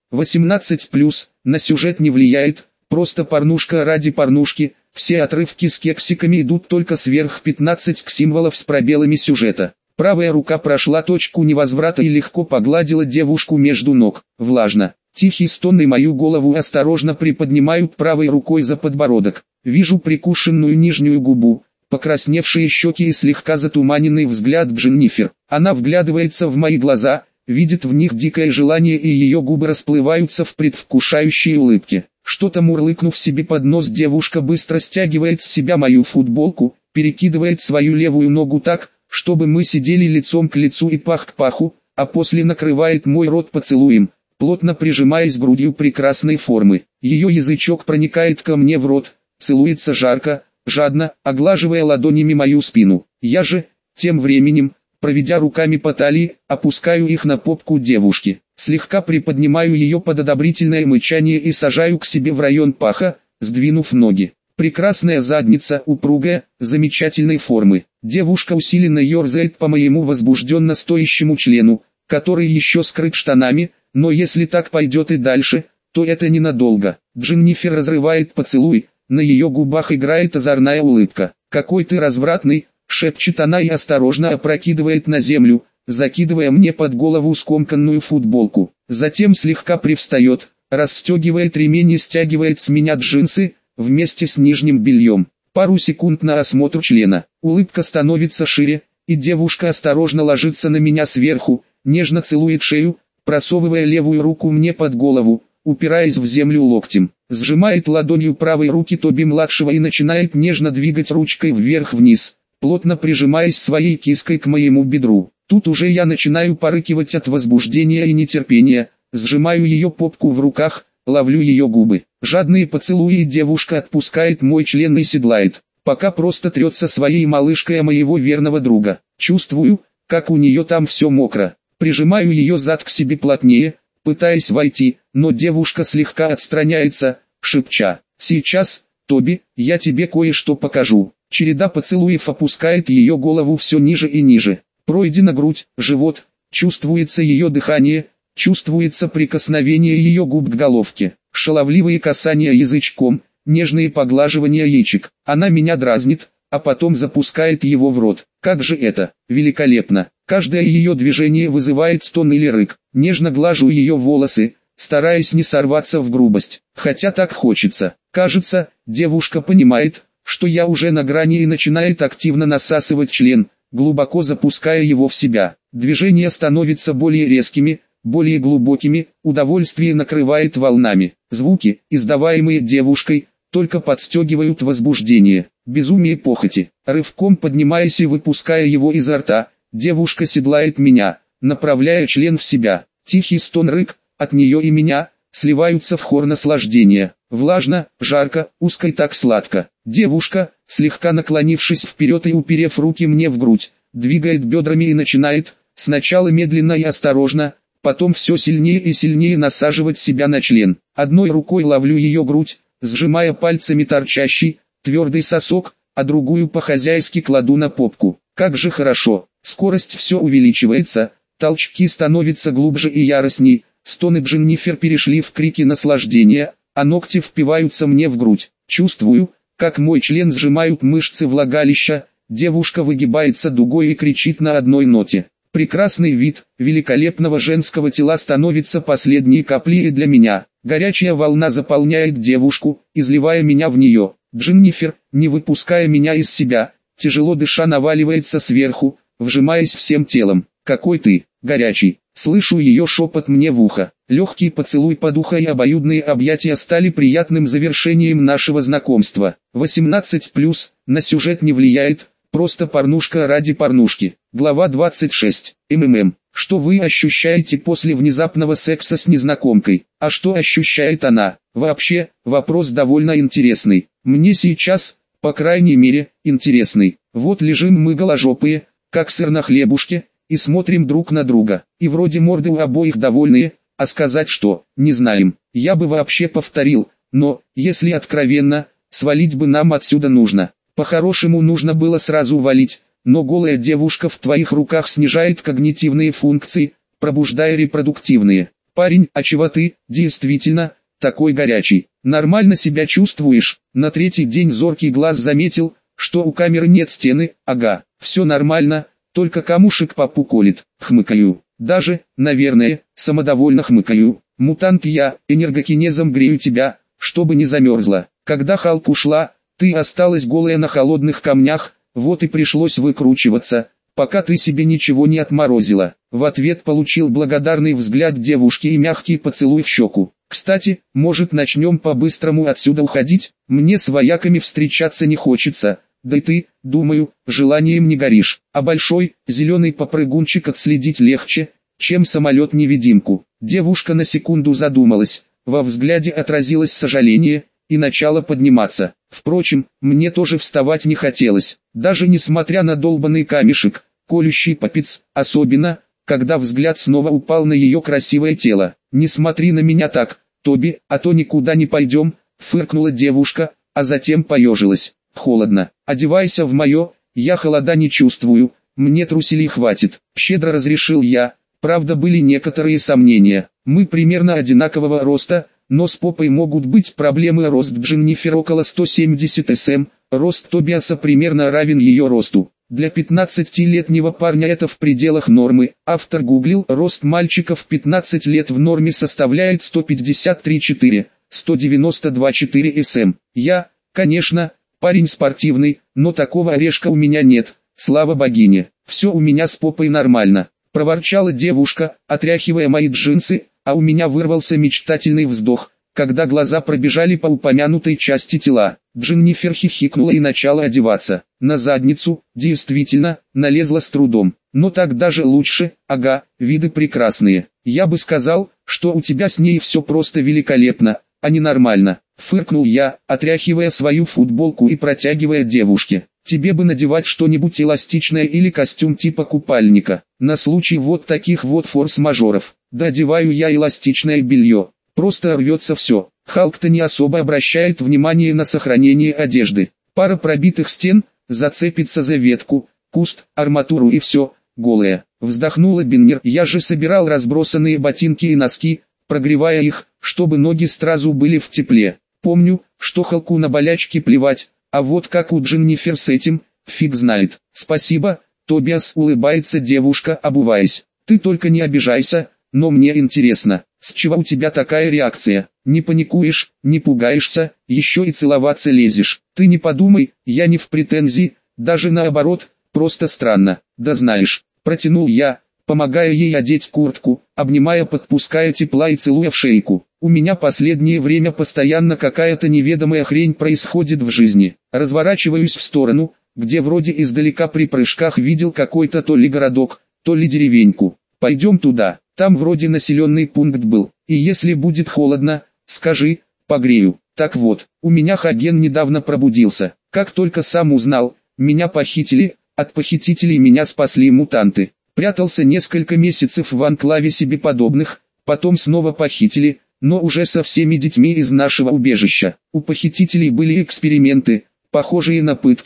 18+, на сюжет не влияет, просто порнушка ради порнушки, все отрывки с кексиками идут только сверх 15 к символов с пробелами сюжета. Правая рука прошла точку невозврата и легко погладила девушку между ног. Влажно. Тихий стон и мою голову осторожно приподнимают правой рукой за подбородок. Вижу прикушенную нижнюю губу, покрасневшие щеки и слегка затуманенный взгляд Дженнифер. Она вглядывается в мои глаза, видит в них дикое желание и ее губы расплываются в предвкушающей улыбке. Что-то мурлыкнув себе под нос, девушка быстро стягивает с себя мою футболку, перекидывает свою левую ногу так, чтобы мы сидели лицом к лицу и пах к паху, а после накрывает мой рот поцелуем, плотно прижимаясь грудью прекрасной формы. Ее язычок проникает ко мне в рот, целуется жарко, жадно, оглаживая ладонями мою спину. Я же, тем временем, проведя руками по талии, опускаю их на попку девушки. Слегка приподнимаю ее под одобрительное мычание и сажаю к себе в район паха, сдвинув ноги. Прекрасная задница, упругая, замечательной формы. Девушка усиленно ерзает по моему возбужденно стоящему члену, который еще скрыт штанами, но если так пойдет и дальше, то это ненадолго. Дженнифер разрывает поцелуй, на ее губах играет озорная улыбка. «Какой ты развратный!» — шепчет она и осторожно опрокидывает на землю, закидывая мне под голову скомканную футболку. Затем слегка привстает, расстегивает ремень и стягивает с меня джинсы, вместе с нижним бельем. Пару секунд на осмотр члена. Улыбка становится шире, и девушка осторожно ложится на меня сверху, нежно целует шею, просовывая левую руку мне под голову, упираясь в землю локтем. Сжимает ладонью правой руки Тоби-младшего и начинает нежно двигать ручкой вверх-вниз, плотно прижимаясь своей киской к моему бедру. Тут уже я начинаю порыкивать от возбуждения и нетерпения, сжимаю ее попку в руках, ловлю ее губы. Жадные поцелуи, и девушка отпускает мой член и седлает, пока просто трется своей малышкой о моего верного друга. Чувствую, как у нее там все мокро. Прижимаю ее зад к себе плотнее, пытаясь войти, но девушка слегка отстраняется, шепча: «Сейчас, Тоби, я тебе кое-что покажу». Череда поцелуев опускает ее голову все ниже и ниже. Пройдена грудь, живот, чувствуется ее дыхание, чувствуется прикосновение ее губ к головке, шаловливые касания язычком, нежные поглаживания яичек. Она меня дразнит, а потом запускает его в рот. Как же это великолепно! Каждое ее движение вызывает стон или рык. Нежно глажу ее волосы, стараясь не сорваться в грубость. Хотя так хочется. Кажется, девушка понимает, что я уже на грани, и начинает активно насасывать член, глубоко запуская его в себя. Движения становятся более резкими, более глубокими, удовольствие накрывает волнами. Звуки, издаваемые девушкой, только подстегивают возбуждение, безумие похоти. Рывком поднимаясь и выпуская его изо рта, девушка седлает меня, направляя член в себя. Тихий стон-рык, от нее и меня, сливаются в хор наслаждения. Влажно, жарко, узко и так сладко. Девушка, слегка наклонившись вперед и уперев руки мне в грудь, двигает бедрами и начинает, сначала медленно и осторожно, потом все сильнее и сильнее насаживать себя на член. Одной рукой ловлю ее грудь, сжимая пальцами торчащий, твердый сосок, а другую по-хозяйски кладу на попку. Как же хорошо, скорость все увеличивается, толчки становятся глубже и яростней, стоны Дженнифер перешли в крики наслаждения, а ногти впиваются мне в грудь. Чувствую, как мой член сжимают мышцы влагалища, девушка выгибается дугой и кричит на одной ноте. Прекрасный вид великолепного женского тела становится последней каплей для меня. Горячая волна заполняет девушку, изливая меня в нее. Дженнифер, не выпуская меня из себя, тяжело дыша наваливается сверху, вжимаясь всем телом. «Какой ты горячий!» Слышу ее шепот мне в ухо. Легкий поцелуй под ухо и обоюдные объятия стали приятным завершением нашего знакомства. 18+, на сюжет не влияет, просто порнушка ради порнушки. Глава 26. МММ. Что вы ощущаете после внезапного секса с незнакомкой? А что ощущает она? Вообще, вопрос довольно интересный. Мне сейчас, по крайней мере, интересный. Вот лежим мы голожопые, как сыр на хлебушке, и смотрим друг на друга. И вроде морды у обоих довольные, а сказать что, не знаем. Я бы вообще повторил, но, если откровенно, свалить бы нам отсюда нужно. По-хорошему нужно было сразу валить, но голая девушка в твоих руках снижает когнитивные функции, пробуждая репродуктивные. Парень, а чего ты, действительно, такой горячий? Нормально себя чувствуешь? На третий день зоркий глаз заметил, что у камеры нет стены. Ага, все нормально, только камушек попу колет. Хмыкаю. Даже, наверное, самодовольно хмыкаю. Мутант я, энергокинезом грею тебя, чтобы не замерзла. Когда Халк ушла, ты осталась голая на холодных камнях, вот и пришлось выкручиваться, пока ты себе ничего не отморозила. В ответ получил благодарный взгляд девушки и мягкий поцелуй в щеку. Кстати, может начнем по-быстрому отсюда уходить? Мне с вояками встречаться не хочется, да и ты, думаю, желанием не горишь. А большой, зеленый попрыгунчик отследить легче, чем самолет-невидимку. Девушка на секунду задумалась, во взгляде отразилось сожаление, и начала подниматься. Впрочем, мне тоже вставать не хотелось, даже несмотря на долбанный камешек, колющий попец, особенно, когда взгляд снова упал на ее красивое тело. «Не смотри на меня так, Тоби, а то никуда не пойдем», — фыркнула девушка, а затем поежилась. «Холодно, одевайся в мое, я холода не чувствую, мне труселей хватит», — щедро разрешил я. Правда, были некоторые сомнения, мы примерно одинакового роста, но с попой могут быть проблемы. Рост Дженнифер около 170 см, рост Тобиаса примерно равен ее росту. Для 15-летнего парня это в пределах нормы. Автор гуглил, рост мальчика в 15 лет в норме составляет 153,4, 192,4 см. Я, конечно, парень спортивный, но такого орешка у меня нет, слава богине. Все у меня с попой нормально, проворчала девушка, отряхивая мои джинсы, а у меня вырвался мечтательный вздох, когда глаза пробежали по упомянутой части тела. Дженнифер хихикнула и начала одеваться. На задницу, действительно, налезла с трудом. Но так даже лучше, ага, виды прекрасные. Я бы сказал, что у тебя с ней все просто великолепно, а не нормально. Фыркнул я, отряхивая свою футболку и протягивая девушке. Тебе бы надевать что-нибудь эластичное или костюм типа купальника, на случай вот таких вот форс-мажоров. Да одеваю я эластичное белье, просто рвется все. Халк-то не особо обращает внимание на сохранение одежды. Пара пробитых стен, зацепится за ветку, куст, арматуру и все, голая. Вздохнула Биннер. Я же собирал разбросанные ботинки и носки, прогревая их, чтобы ноги сразу были в тепле. Помню, что Халку на болячки плевать, а вот как у Дженнифер с этим, фиг знает. Спасибо, Тобиас, улыбается девушка, обуваясь. Ты только не обижайся, но мне интересно, с чего у тебя такая реакция? Не паникуешь, не пугаешься, еще и целоваться лезешь. Ты не подумай, я не в претензии, даже наоборот, просто странно. Да знаешь, протянул я, помогая ей одеть куртку, обнимая, подпуская тепла и целуя в шейку. У меня последнее время постоянно какая-то неведомая хрень происходит в жизни. Разворачиваюсь в сторону, где вроде издалека при прыжках видел какой-то то ли городок, то ли деревеньку. Пойдем туда, там вроде населенный пункт был, и если будет холодно, скажи, погрею. Так вот, у меня Хаген недавно пробудился, как только сам узнал, меня похитили, от похитителей меня спасли мутанты. Прятался несколько месяцев в анклаве себе подобных, потом снова похитили, но уже со всеми детьми из нашего убежища. У похитителей были эксперименты, похожие на пытки,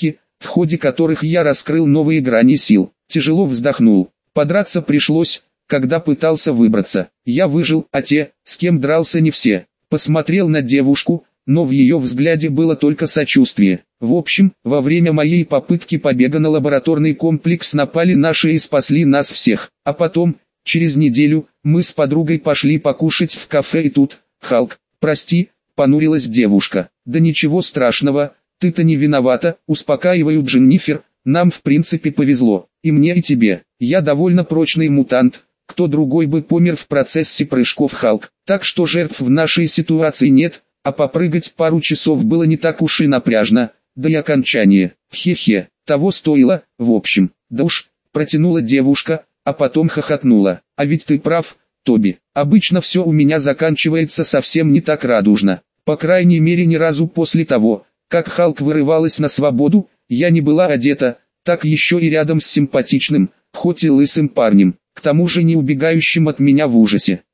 в ходе которых я раскрыл новые грани сил. Тяжело вздохнул. Подраться пришлось, когда пытался выбраться. Я выжил, а те, с кем дрался, не все. Посмотрел на девушку, но в ее взгляде было только сочувствие. В общем, во время моей попытки побега на лабораторный комплекс напали наши и спасли нас всех. А потом, через неделю, мы с подругой пошли покушать в кафе и тут, Халк, прости, понурилась девушка. Да ничего страшного, ты-то не виновата, успокаиваю Дженнифер, нам в принципе повезло, и мне и тебе. Я довольно прочный мутант, кто другой бы помер в процессе прыжков, Халк. Так что жертв в нашей ситуации нет, а попрыгать пару часов было не так уж и напряжно, да и окончание, хе-хе, того стоило, в общем. Да уж, протянула девушка, а потом хохотнула. А ведь ты прав, Тоби, обычно все у меня заканчивается совсем не так радужно. По крайней мере ни разу после того, как Халк вырывалась на свободу, я не была одета, так еще и рядом с симпатичным, хоть и лысым парнем, к тому же не убегающим от меня в ужасе.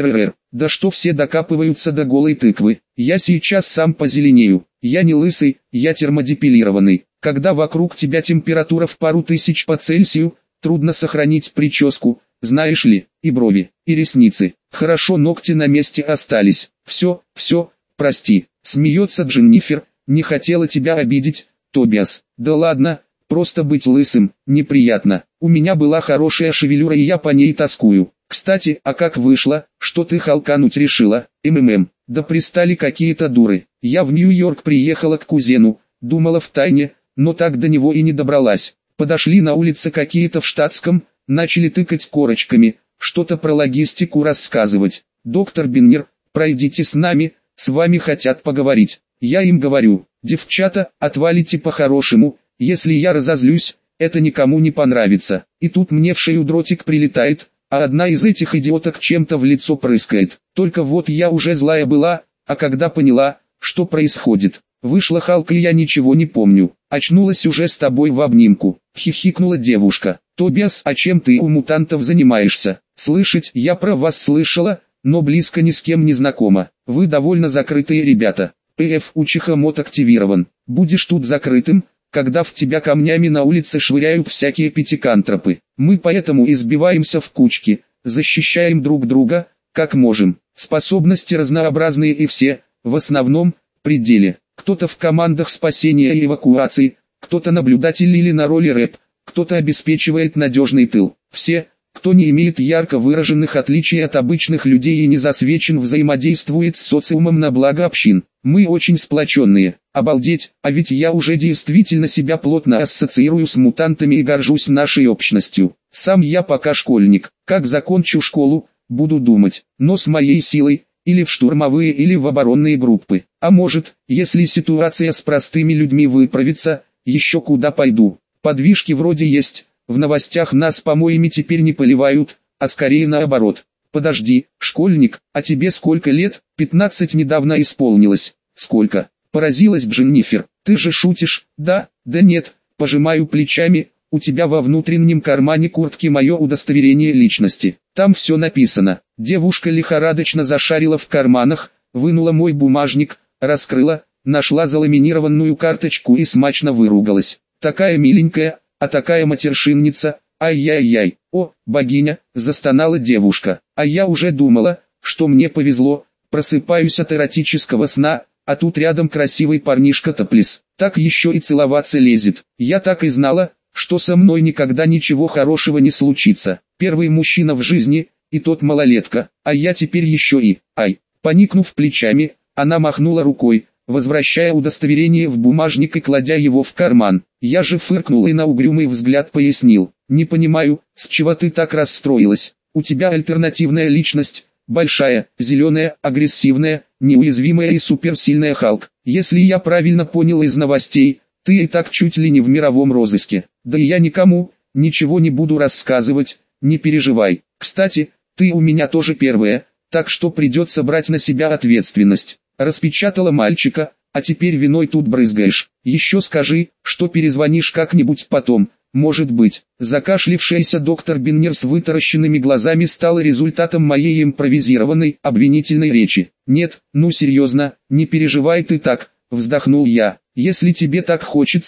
Да что все докапываются до голой тыквы, я сейчас сам позеленею, я не лысый, я термодепилированный. Когда вокруг тебя температура в пару тысяч по Цельсию, трудно сохранить прическу, знаешь ли, и брови, и ресницы. Хорошо, ногти на месте остались. Все, прости, смеется Дженнифер, не хотела тебя обидеть, Тобиас. Да ладно, просто быть лысым, неприятно. У меня была хорошая шевелюра и я по ней тоскую. Кстати, а как вышло, что ты халкануть решила, Да пристали какие-то дуры. Я в Нью-Йорк приехала к кузену, думала втайне, но так до него и не добралась. Подошли на улице какие-то в штатском, начали тыкать корочками, что-то про логистику рассказывать. Доктор Биннер, пройдите с нами, с вами хотят поговорить. Я им говорю, девчата, отвалите по-хорошему, если я разозлюсь, это никому не понравится. И тут мне в шею дротик прилетает, а одна из этих идиоток чем-то в лицо прыскает. Только вот я уже злая была, а когда поняла, что происходит, вышла Халк и я ничего не помню. Очнулась уже с тобой в обнимку, хихикнула девушка. Тобиас, а чем ты у мутантов занимаешься? Слышать, я про вас слышала, но близко ни с кем не знакома. Вы довольно закрытые ребята. Учиха мод активирован. Будешь тут закрытым, когда в тебя камнями на улице швыряют всякие пятикантропы. Мы поэтому избиваемся в кучки, защищаем друг друга, как можем. Способности разнообразные и все, в основном, при деле. Кто-то в командах спасения и эвакуации, кто-то наблюдатель или на роли рэп, кто-то обеспечивает надежный тыл. Все, кто не имеет ярко выраженных отличий от обычных людей и не засвечен, взаимодействует с социумом на благо общин. Мы очень сплоченные. Обалдеть, а ведь я уже действительно себя плотно ассоциирую с мутантами и горжусь нашей общностью. Сам я пока школьник. Как закончу школу, буду думать, но с моей силой, или в штурмовые, или в оборонные группы. А может, если ситуация с простыми людьми выправится, еще куда пойду. Подвижки вроде есть, в новостях нас помоями теперь не поливают, а скорее наоборот. Подожди, школьник, а тебе сколько лет? 15 недавно исполнилось. Сколько? Поразилась Дженнифер. Ты же шутишь? Да нет, пожимаю плечами, у тебя во внутреннем кармане куртки мое удостоверение личности. Там все написано. Девушка лихорадочно зашарила в карманах, вынула мой бумажник, раскрыла, нашла заламинированную карточку и смачно выругалась. Такая миленькая, а такая матершинница, ай-яй-яй. О, богиня, застонала девушка. А я уже думала, что мне повезло, просыпаюсь от эротического сна, а тут рядом красивый парнишка топлес. Так еще и целоваться лезет. Я так и знала, что со мной никогда ничего хорошего не случится. Первый мужчина в жизни, и тот малолетка, а я теперь еще и, Поникнув плечами, она махнула рукой, возвращая удостоверение в бумажник и кладя его в карман. Я же фыркнул и на угрюмый взгляд пояснил. Не понимаю, с чего ты так расстроилась. У тебя альтернативная личность, большая, зеленая, агрессивная, неуязвимая и суперсильная Халк. Если я правильно понял из новостей, ты и так чуть ли не в мировом розыске. Да и я никому, ничего не буду рассказывать, не переживай. Кстати, ты у меня тоже первая, так что придется брать на себя ответственность. Распечатала мальчика, а теперь виной тут брызгаешь. Еще скажи, что перезвонишь как-нибудь потом. Может быть. Закашлившаяся доктор Биннер с вытаращенными глазами стала результатом моей импровизированной, обвинительной речи. Нет, ну серьезно, не переживай ты так, вздохнул я. Если тебе так хочется,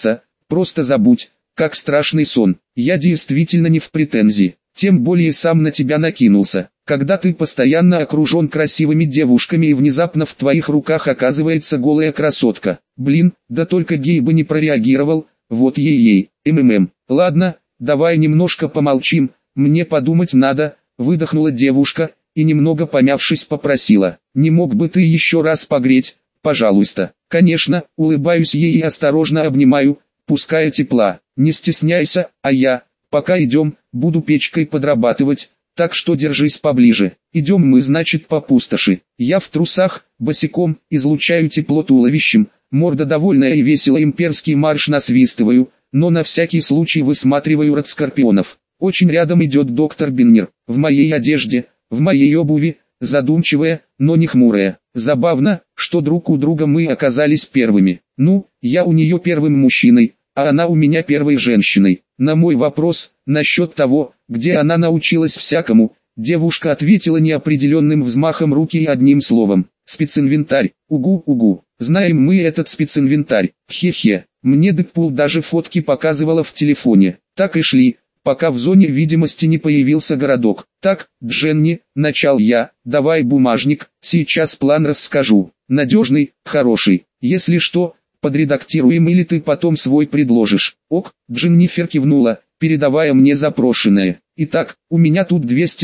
просто забудь, как страшный сон. Я действительно не в претензии, тем более сам на тебя накинулся. Когда ты постоянно окружен красивыми девушками и внезапно в твоих руках оказывается голая красотка. Блин, да только гей бы не прореагировал, вот ей-ей, Ладно, давай немножко помолчим, мне подумать надо, выдохнула девушка, и немного помявшись попросила. Не мог бы ты еще раз погреть, пожалуйста? Конечно, улыбаюсь ей и осторожно обнимаю, пуская тепла. Не стесняйся, а я, пока идем, буду печкой подрабатывать, так что держись поближе. Идем мы, значит, по пустоши. Я в трусах, босиком, излучаю тепло туловищем, морда довольная и весело имперский марш насвистываю, но на всякий случай высматриваю род скорпионов. Очень рядом идет доктор Биннер, в моей одежде, в моей обуви, задумчивая, но не хмурая. Забавно, что друг у друга мы оказались первыми. Ну, я у нее первым мужчиной, а она у меня первой женщиной. На мой вопрос, насчет того, где она научилась всякому, девушка ответила неопределенным взмахом руки и одним словом. Специнвентарь, угу, знаем мы этот специнвентарь, хе-хе. Мне Дэдпул даже фотки показывала в телефоне. Так и шли, пока в зоне видимости не появился городок. Так, Дженни, начал я, давай бумажник, сейчас план расскажу. Надежный, хороший, если что, подредактируем или ты потом свой предложишь. Ок, Дженнифер кивнула, передавая мне запрошенное. Итак, у меня тут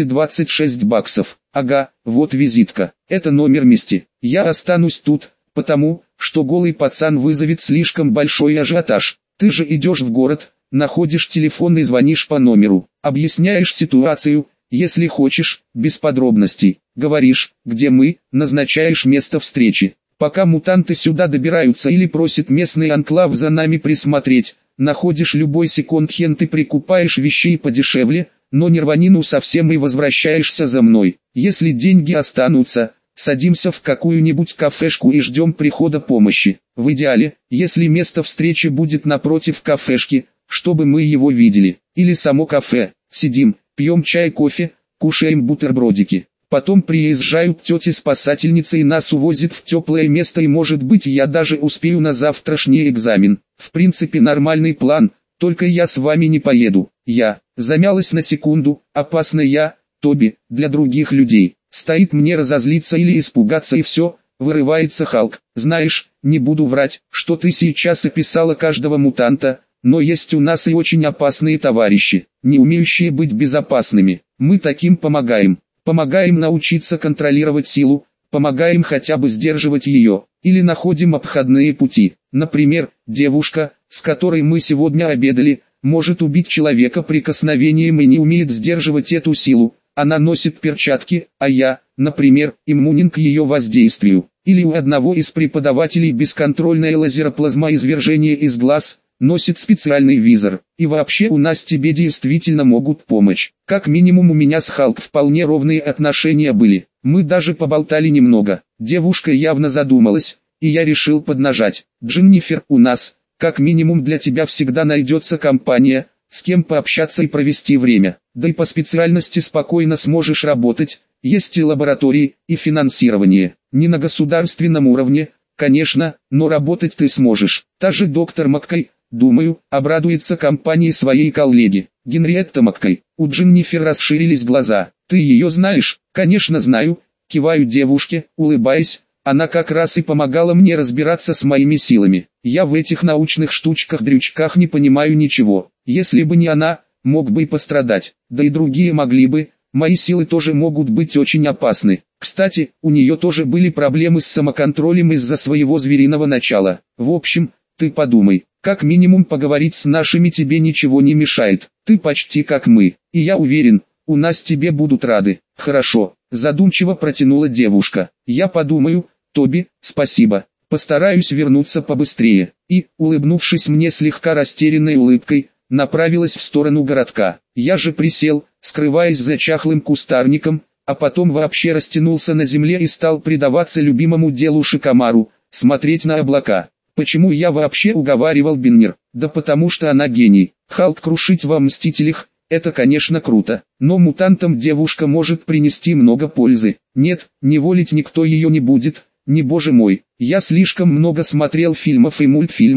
226 баксов. Ага, вот визитка. Это номер Мисти. Я останусь тут, потому что голый пацан вызовет слишком большой ажиотаж. Ты же идешь в город, находишь телефон и звонишь по номеру. Объясняешь ситуацию, если хочешь, без подробностей. Говоришь, где мы, назначаешь место встречи. Пока мутанты сюда добираются или просит местный анклав за нами присмотреть, находишь любой секонд-хенд и прикупаешь вещей подешевле, но не рвани ну совсем и возвращаешься за мной. Если деньги останутся, садимся в какую-нибудь кафешку и ждем прихода помощи. В идеале, если место встречи будет напротив кафешки, чтобы мы его видели, или само кафе, сидим, пьем чай, кофе, кушаем бутербродики. Потом приезжают тети-спасательницы и нас увозят в теплое место, и может быть я даже успею на завтрашний экзамен. В принципе нормальный план, только я с вами не поеду. Я замялась на секунду, опасно я, Тоби, для других людей. Стоит мне разозлиться или испугаться и все, вырывается Халк. Знаешь, не буду врать, что ты сейчас описала каждого мутанта, но есть у нас и очень опасные товарищи, не умеющие быть безопасными. Мы таким помогаем. Помогаем научиться контролировать силу, помогаем хотя бы сдерживать ее, или находим обходные пути. Например, девушка, с которой мы сегодня обедали, может убить человека прикосновением и не умеет сдерживать эту силу. Она носит перчатки, а я, например, иммунен к ее воздействию. Или у одного из преподавателей бесконтрольное лазероплазмоизвержение из глаз, носит специальный визор. И вообще у нас тебе действительно могут помочь. Как минимум у меня с Халк вполне ровные отношения были. Мы даже поболтали немного. Девушка явно задумалась, и я решил поднажать. Дженнифер, у нас, как минимум для тебя всегда найдется компания, с кем пообщаться и провести время. Да и по специальности спокойно сможешь работать, есть и лаборатории, и финансирование. Не на государственном уровне, конечно, но работать ты сможешь. Та же доктор Маккай, думаю, обрадуется компании своей коллеги. Генриетта Маккай. У Дженнифер расширились глаза. Ты ее знаешь? Конечно знаю. Киваю девушке, улыбаясь. Она как раз и помогала мне разбираться с моими силами. Я в этих научных штучках-дрючках не понимаю ничего. Если бы не она, мог бы и пострадать. Да и другие могли бы. Мои силы тоже могут быть очень опасны. Кстати, у нее тоже были проблемы с самоконтролем из-за своего звериного начала. В общем, ты подумай, как минимум поговорить с нашими тебе ничего не мешает. Ты почти как мы, и я уверен, у нас тебе будут рады. Хорошо, задумчиво протянула девушка. Я подумаю, Тоби, спасибо. Постараюсь вернуться побыстрее. И, улыбнувшись мне слегка растерянной улыбкой, направилась в сторону городка. Я же присел, скрываясь за чахлым кустарником, а потом вообще растянулся на земле и стал предаваться любимому делу Шикамару, смотреть на облака. Почему я вообще уговаривал Биннер? Да потому что она гений. Халк крушить во Мстителях, это конечно круто, но мутантам девушка может принести много пользы. Нет, неволить никто ее не будет, не боже мой. Я слишком много смотрел фильмов и мультфильмов,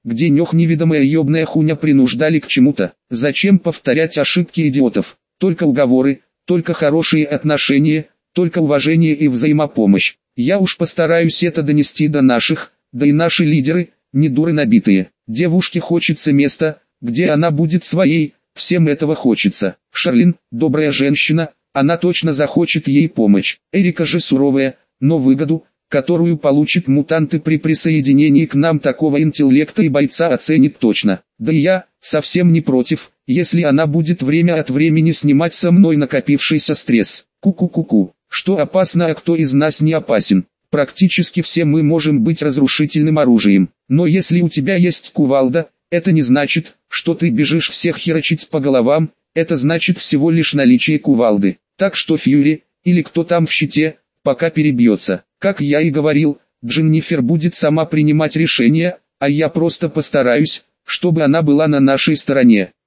где неведомая ёбная хуйня принуждали к чему-то. Зачем повторять ошибки идиотов? Только уговоры, только хорошие отношения, только уважение и взаимопомощь. Я уж постараюсь это донести до наших, да и наши лидеры, не дуры набитые. Девушке хочется места, где она будет своей, всем этого хочется. Шарлин, добрая женщина, она точно захочет ей помочь. Эрика же суровая, но выгоду, которую получат мутанты при присоединении к нам такого интеллекта и бойца, оценит точно. Да и я, совсем не против, если она будет время от времени снимать со мной накопившийся стресс. Ку-ку-ку-ку. Что опасно, а кто из нас не опасен? Практически все мы можем быть разрушительным оружием. Но если у тебя есть кувалда, это не значит, что ты бежишь всех херачить по головам, это значит всего лишь наличие кувалды. Так что Фьюри, или кто там в щите, пока перебьется. Как я и говорил, Дженнифер будет сама принимать решения, а я просто постараюсь, чтобы она была на нашей стороне.